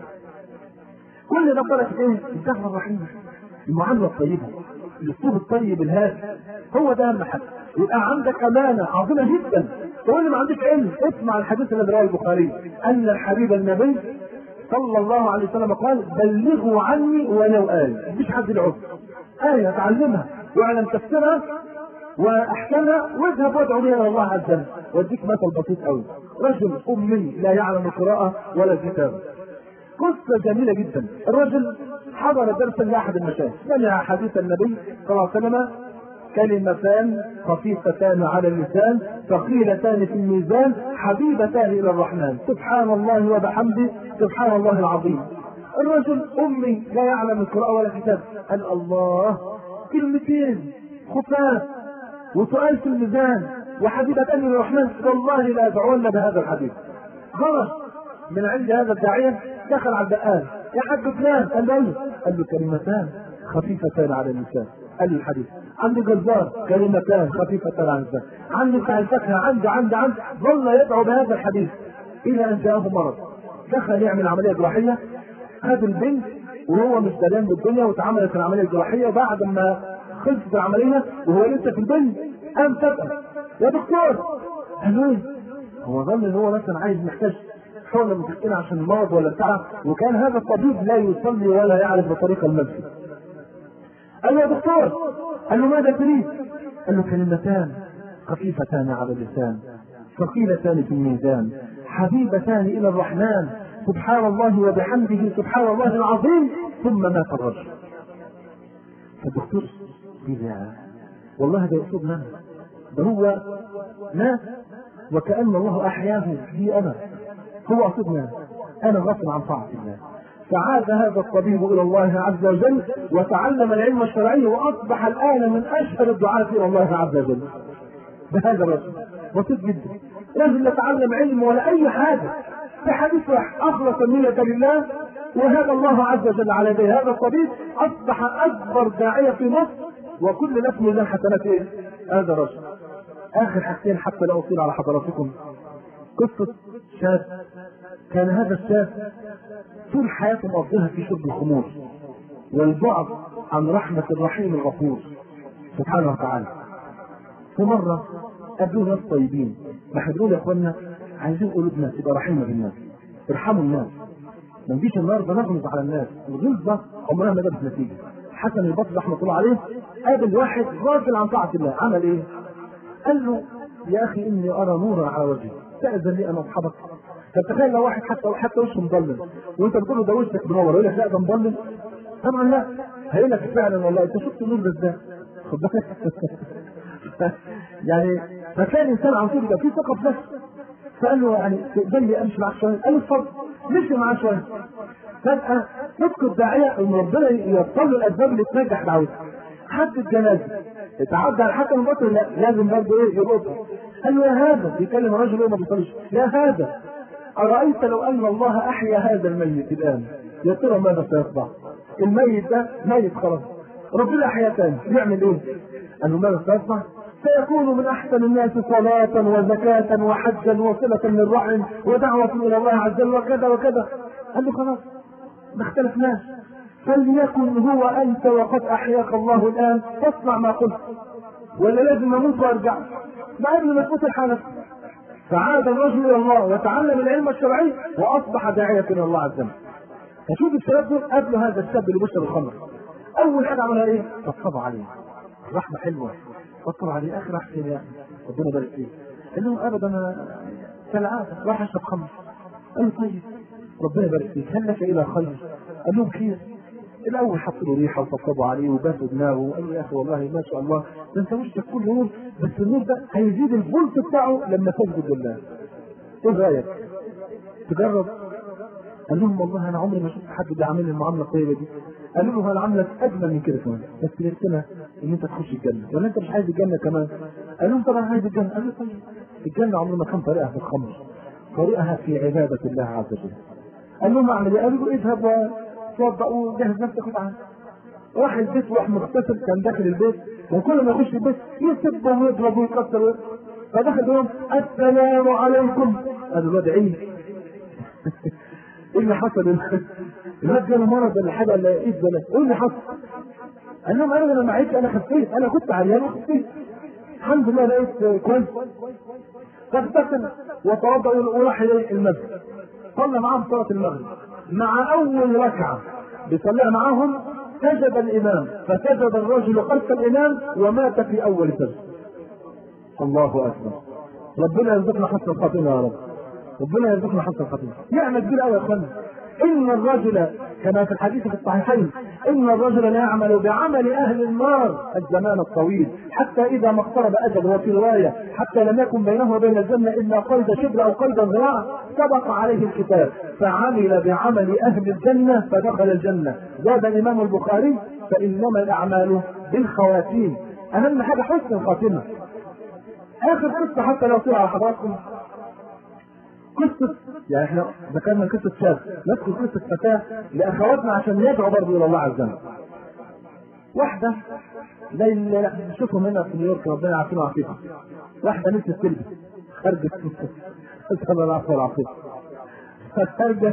كل ده طلعت ايه؟ الدعوة الرحيمة، المعاملة الطيبة، الاسلوب الطيب الهادي، هو ده اهم حاجة. يبقى عندك امانة عظيمة جدا. تقول لي ما عندك علم، اسمع الحديث الذي رواه البخاري ان الحبيب النبي صلى الله عليه وسلم قال بلغوا عني ولو آية. مفيش حد له عذر. آية تعلمها واعلم تفسيرها واحكامها واذهب وادعو بها الى الله عز وجل. واديك مثل بسيط قوي. رجل امي لا يعلم القراءة ولا الكتابة. قصة جميلة جدا. الرجل حضر درسا لأحد المشايخ، سمع حديث النبي صلى الله عليه وسلم كلمتان خفيفتان على اللسان ثقيلتان في الميزان حبيبتان الى الرحمن. سبحان الله وبحمده سبحان الله العظيم. الرجل امي لا يعلم القراءة ولا كتاب، قال الله كلمتين خفاف وسؤال في الميزان وحبيبتان الى الرحمن، والله لا ادعون بهذا الحديث. خرج من عند هذا الداعية دخل على البقال، يا حاج فلان، قال له قال له كلمتان خفيفتان على اللسان، قال له الحديث. عنده جزار كلمتان خفيفتان على اللسان، عنده بتاع الفاكهة، عنده عنده عنده ظل يدعو بهذا الحديث الى ان جاءه مرض. دخل يعمل عملية جراحية، خد البنت وهو مش دلان بالدنيا، واتعملت العملية الجراحية. بعد ما خلصت العملية وهو لسه في البنت قام فجأة يا دكتور. قال له هو ظن ان هو مثلا عايز محتاج حول متسكين عشان المرض ولا بتاع، وكان هذا الطبيب لا يصلي ولا يعرف بطريقة المسجد. قال له يا دكتور، قال له ماذا تريد؟ قال له كلمتان خفيفتان على اللسان ثقيلتان في الميزان حبيبتان الى الرحمن، سبحان الله وبحمده سبحان الله العظيم. ثم مات الرجل. فالدكتور بيقول والله ده اسلوب نام، ده هو مات وكأن الله احياه لي انا، هو اصبنا انا غصب عن طاعة الله. فعاد هذا الطبيب الى الله عز وجل وتعلم العلم الشرعي، واصبح الان من اشهر الدعاة الى الله عز وجل. بهذا الرجل بسيط جدا، رجل لا تعلم علم ولا اي حاجه، في حديث واحد اخلص النية لله وهذا الله عز وجل على يديه. هذا الطبيب اصبح اكبر داعية في مصر، وكل نفس من حسنات ايه؟ هذا الرجل. اخر حاجتين حتى لا اطيل على حضراتكم، قصة شاب. كان هذا الشاب طول حياته مقضيها في شرب الخمور والبعد عن رحمة الرحيم الغفور سبحانه وتعالى. ومرة قابلوا ناس طيبين، بحضروا يا اخوانا عايزين قلوبنا تبقى رحيمة بالناس، ارحموا الناس، ما نجيش النهارده نغلظ على الناس، الغلظة عمرها ما جابت نتيجة. حسن البصري رحمة الله عليه قابل واحد غافل عن طاعة الله، عمل ايه؟ قال له يا اخي اني ارى نورا على وجهي، تأذن لي انا اصحابك؟ فتخيل لو واحد حتى حتى وشه مضلم وانت بتقول له ده وشك منور، يقول لك لا ده مضلم، طبعا لا، هيقول لك فعلا والله انت شفت النور ده ازاي؟ خد بالك يعني. فكان الانسان على طول يبقى فيه ثقه في نفسه. فقال له يعني تقبل لي امشي معاك شويه؟ قال له اتفضل. مشي معاه شويه، فجاه صدق الداعيه ان ربنا يوصل له الاسباب اللي تنجح دعوته. حد الجنازه اتعدى على حكم البطل، لا لازم برضه ايه يرقصه. قال له يا هذا، بيكلم الرجل وما بيصليش، يا هذا أرأيت لو أن الله أحيا هذا الميت الآن يا ترى ماذا سيصنع؟ الميت ده ميت خلاص، ربنا أحيا تاني يعمل إيه؟ قال له ماذا سيصنع؟ سيكون من أحسن الناس صلاة وزكاة وحجا وصلة للرحم ودعوة إلى الله عز وجل وكذا وكذا. قال له خلاص ما اختلفناش، فليكن هو أنت وقد أحياك الله الآن، فاصنع ما قلت، ولا لازم أموت وأرجع؟ ما قبل ما تموت الحالة. فعاد الرجل الى الله وتعلم العلم الشرعي واصبح داعية الى الله عز وجل. فشوف الشباب دول قبل هذا الشاب اللي بيشرب الخمر، اول حاجه عملها ايه؟ طبطبوا عليه، رحمه حلوه، طبطبوا عليه، اخي راح فين يا اخي؟ ربنا يبارك فيك. قال لهم ابدا انا كالعاده راح اشرب خمر. قال له طيب ربنا يبارك فيك، هل لك الى خير؟ قال لهم خير. الاول حطوا له ريحه وطبطبوا عليه وباسوا دماغه وقال له يا اخي والله ما شاء الله ده انت وشك كله نور، بس النور ده هيزيد الفولت بتاعه لما تسجد لله. ايه رايك؟ تجرب؟ قال لهم والله انا عمري ما شفت حد بيعمل لي المعامله الطيبه دي. قالوا له هنعاملك اجمل من كده كمان، بس نفسنا ان انت تخش الجنه، ولا انت مش عايز الجنه كمان؟ قال لهم طبعا عايز الجنه. قال له طيب الجنه عمرنا ما كان طريقها في الخمر، طريقها في عباده الله عز وجل. قال لهم اعمل ايه؟ قالوا له اذهب وتوضأ وجهز نفسك وتعالى. راح البيت وراح مغتسل، كان داخل البيت وكل ما يخش البيت يسب ويضرب ويكسر. فدخل لهم السلام عليكم. قالوا الواد عيد ايه اللي حصل؟ الواد جاله مرض ولا حاجه ولا ايه ده؟ ايه اللي حصل؟ قال لهم انا لما عيت انا خفيت، انا كنت عريان وخفيت الحمد لله بقيت كويس. فاغتسل وتوضأ وراح المسجد، صلى معاهم صلاه المغرب. مع اول ركعه بيصليها معاهم سجد الامام، فسجد الرجل خلف الامام ومات في اول سجد. الله اكبر. ربنا يرزقنا حسن الخاتمه يا رب، ربنا يرزقنا حسن الخاتمه. نعمه كبيره قوي يا اخوانا ان الرجل كما في الحديث في الصحيحين ان الرجل لا يعمل بعمل اهل النار الزمان الطويل حتى اذا ما اقترب اجله، وفي روايه حتى لم يكن بينه وبين الجنه الا قيد شبر او قيد ذراع سبق عليه الكتاب فعمل بعمل اهل الجنه فدخل الجنه. زاد الامام البخاري فانما الاعمال بالخواتيم، اهم حاجه حسن الخاتمه. اخر قصه حتى لو طلع على حضراتكم قصه، يعني احنا ذكرنا قصه شاب، نذكر قصه فتاه لاخواتنا عشان ندعو برضه الى الله عز وجل. واحده زي اللي بنشوفهم هنا في نيويورك ربنا يعافينا ويعافيكم، واحده نسيت تلبس خرجت اسال الله العفو والعافيه خرجت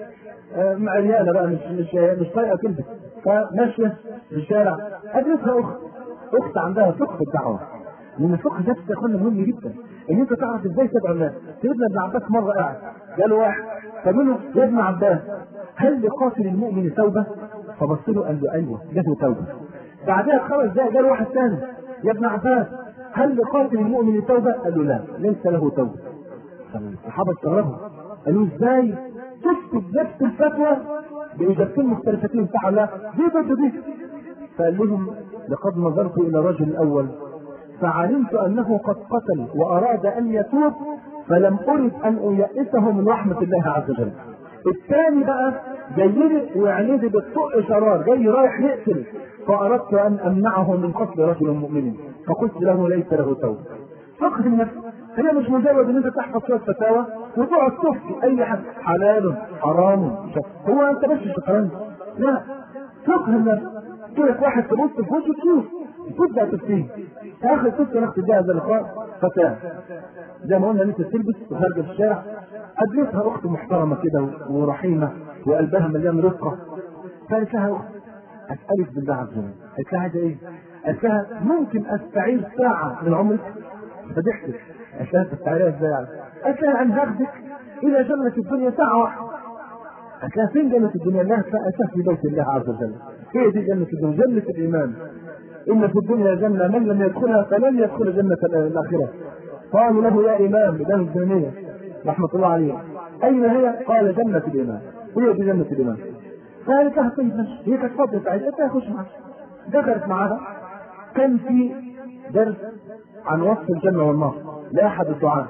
معريانه بقى مش مش مش طايقه تلبس، فماشيه في الشارع قابلتها اخت اخت عندها فقه الدعوه، لان الفقه ده تكون مهم جدا ان انت تعرف ازاي تدعو الناس. سيدنا ابن عباس مره قاعد قال واحد فقال يا ابن عباس هل لقاتل المؤمن توبه؟ فبص له قال له ايوه له توبه. بعدها بخمس دقائق قال واحد ثاني يا ابن عباس هل لقاتل المؤمن توبه؟ قال له لا ليس له توبه. الصحابه استغربوا قالوا ازاي تثبت نفس الفتوى باجابتين مختلفتين صح ولا لا؟ دي ضد دي. فقال لهم لقد نظرت الى الرجل الاول فعلمت انه قد قتل واراد ان يتوب فلم ارد ان ايئسه من رحمه الله عز وجل. الثاني بقى جاي لي ويعني لي بالطق شرار جاي رايح يقتل فاردت ان امنعه من قتل رجل مؤمن فقلت له ليس له توبه. فقه النفس هي مش مجرد ان انت تحفظ شويه فتاوى وتقعد تفتي اي حد حلال حرام هو انت ماشي شطرنج، لا. فقه النفس كده واحد تبص في وشه تشوف تبدا تفتيه. اخر قصه ناخد بها هذا اللقاء فتاه زي ما قلنا لسه تلبس وخارجه في الشارع، قابلتها اخت محترمه كده ورحيمه وقلبها مليان رقه، قالت لها اخت اسالك بالله عز وجل، قالت لها عايزه ايه؟ قالت لها ممكن استعير ساعه من عمرك؟ فضحكت قالت لها تستعيرها ازاي يعني؟ قالت لها ان هاخدك الى جنه الدنيا ساعه واحده. قالت لها فين جنه الدنيا؟ لها فاتت في بيت الله عز وجل. هي دي جنه الدنيا، جنه الايمان. ان في الدنيا جنه من لم يدخلها فلن يدخل جنه الاخره. قالوا له يا امام بدم الدنيا رحمه الله عليه اين هي؟ قال جنه الايمان. هي دي جنه الايمان. قالت لها طيب ماشي، هي كانت فاضيه ساعتها قالت لها خش معاها. دخلت معاها كان في درس عن وصف الجنه والنار لاحد الدعاة.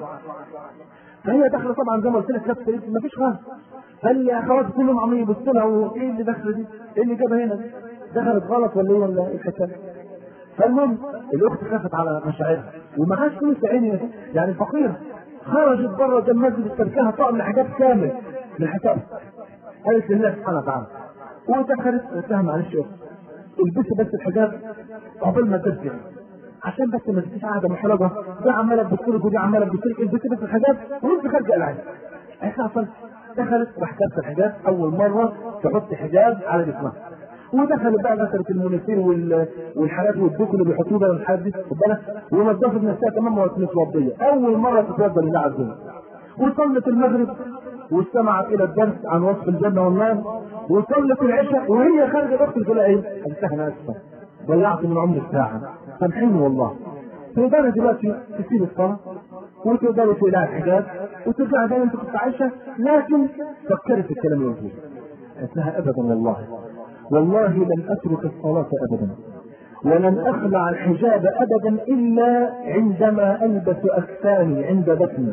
فهي داخله طبعا زي ما قلت لك لابسه ما فيش خالص. قال لي اخواتي كلهم عمالين يبصوا لها وايه اللي داخله دي؟ ايه اللي جابها هنا دي؟ دخلت غلط ولا ايه ولا ايه الحكايه؟ فالمهم الاخت خافت على مشاعرها ومعهاش فلوس عيني يعني فقيره، خرجت بره جنب مسجد تركها طقم حجاب كامل من حسابها. قالت لله سبحانه وتعالى ودخلت قلت لها معلش اخت البسي بس الحجاب قبل ما ترجع عشان بس ما تجيش قاعده محرجه دي عماله تبصلك ودي عماله تبصلك، البسي بس الحجاب وانت خارجه العين. قالت دخلت راح لابسه الحجاب اول مره تحط حجاب على جسمها، ودخلت بقى دخلت المونيتير والحاجات والدوك اللي بيحطوه ده والحاجات دي خد بالك، ونظفت نفسها تمام وقت متوضيه اول مره تتوضا لله عز وجل، وصلت المغرب واستمعت الى الدرس عن وصف الجنه والنار، وصلت العشاء وهي خارجه الاخت تقول ايه؟ قالت لها انا اسفه ضيعت من عمري ساعه سامحيني والله. تقدري دلوقتي تسيب الصلاه وتقدري تقلعي الحجاب وترجعي زي ما انت كنت عايشه، لكن فكري في الكلام اللي قلته. قالت لها ابدا والله والله لن اترك الصلاه ابدا ولن اخلع الحجاب ابدا الا عندما البس اكفاني عند بطني،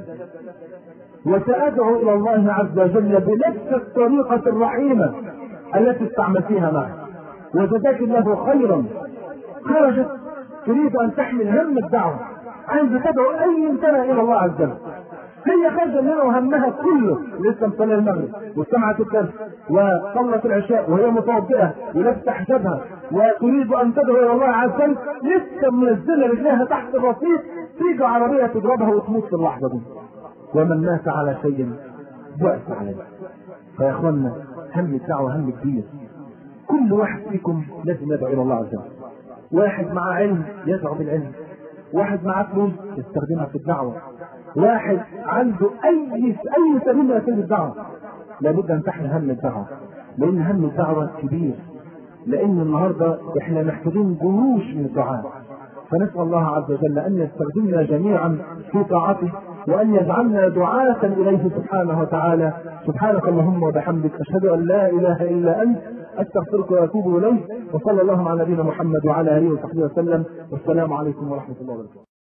وسادعو الى الله عز وجل بنفس الطريقه الرحيمه التي استعملتيها معي وجزاك الله خيرا. خرجت تريد ان تحمل هم الدعوه، عايزه تدعو اي انسان الى الله عز وجل. هي خارجه منها وهمها كله لسه مصليه المغرب واستمعت الدرس وصلت العشاء وهي متوضئه ولابسه حجابها وتريد ان تدعو الى الله عز وجل، لسه منزله رجلها تحت الرصيف تيجي عربيه تضربها وتموت في اللحظه دي. ومن مات على شيء بعث عليه. فيا اخوانا هم الدعوه هم كبير، كل واحد فيكم لازم يدعو الى الله عز وجل. واحد مع علم يدعو بالعلم، واحد معاه فلوس يستخدمها في الدعوه، واحد عنده اي اي سبيل من اسباب الدعوه. لابد ان تحمل هم الدعوه، لان هم الدعوه كبير، لان النهارده احنا محتاجين جيوش من الدعاء. فنسال الله عز وجل ان يستخدمنا جميعا في طاعته وأن يجعلنا دعاة إليه سبحانه وتعالى. سبحانك اللهم وبحمدك، أشهد أن لا إله إلا أنت، أستغفرك وأتوب إليك. وصلى الله على نبينا محمد وعلى آله وصحبه وسلم، والسلام عليكم ورحمة الله وبركاته.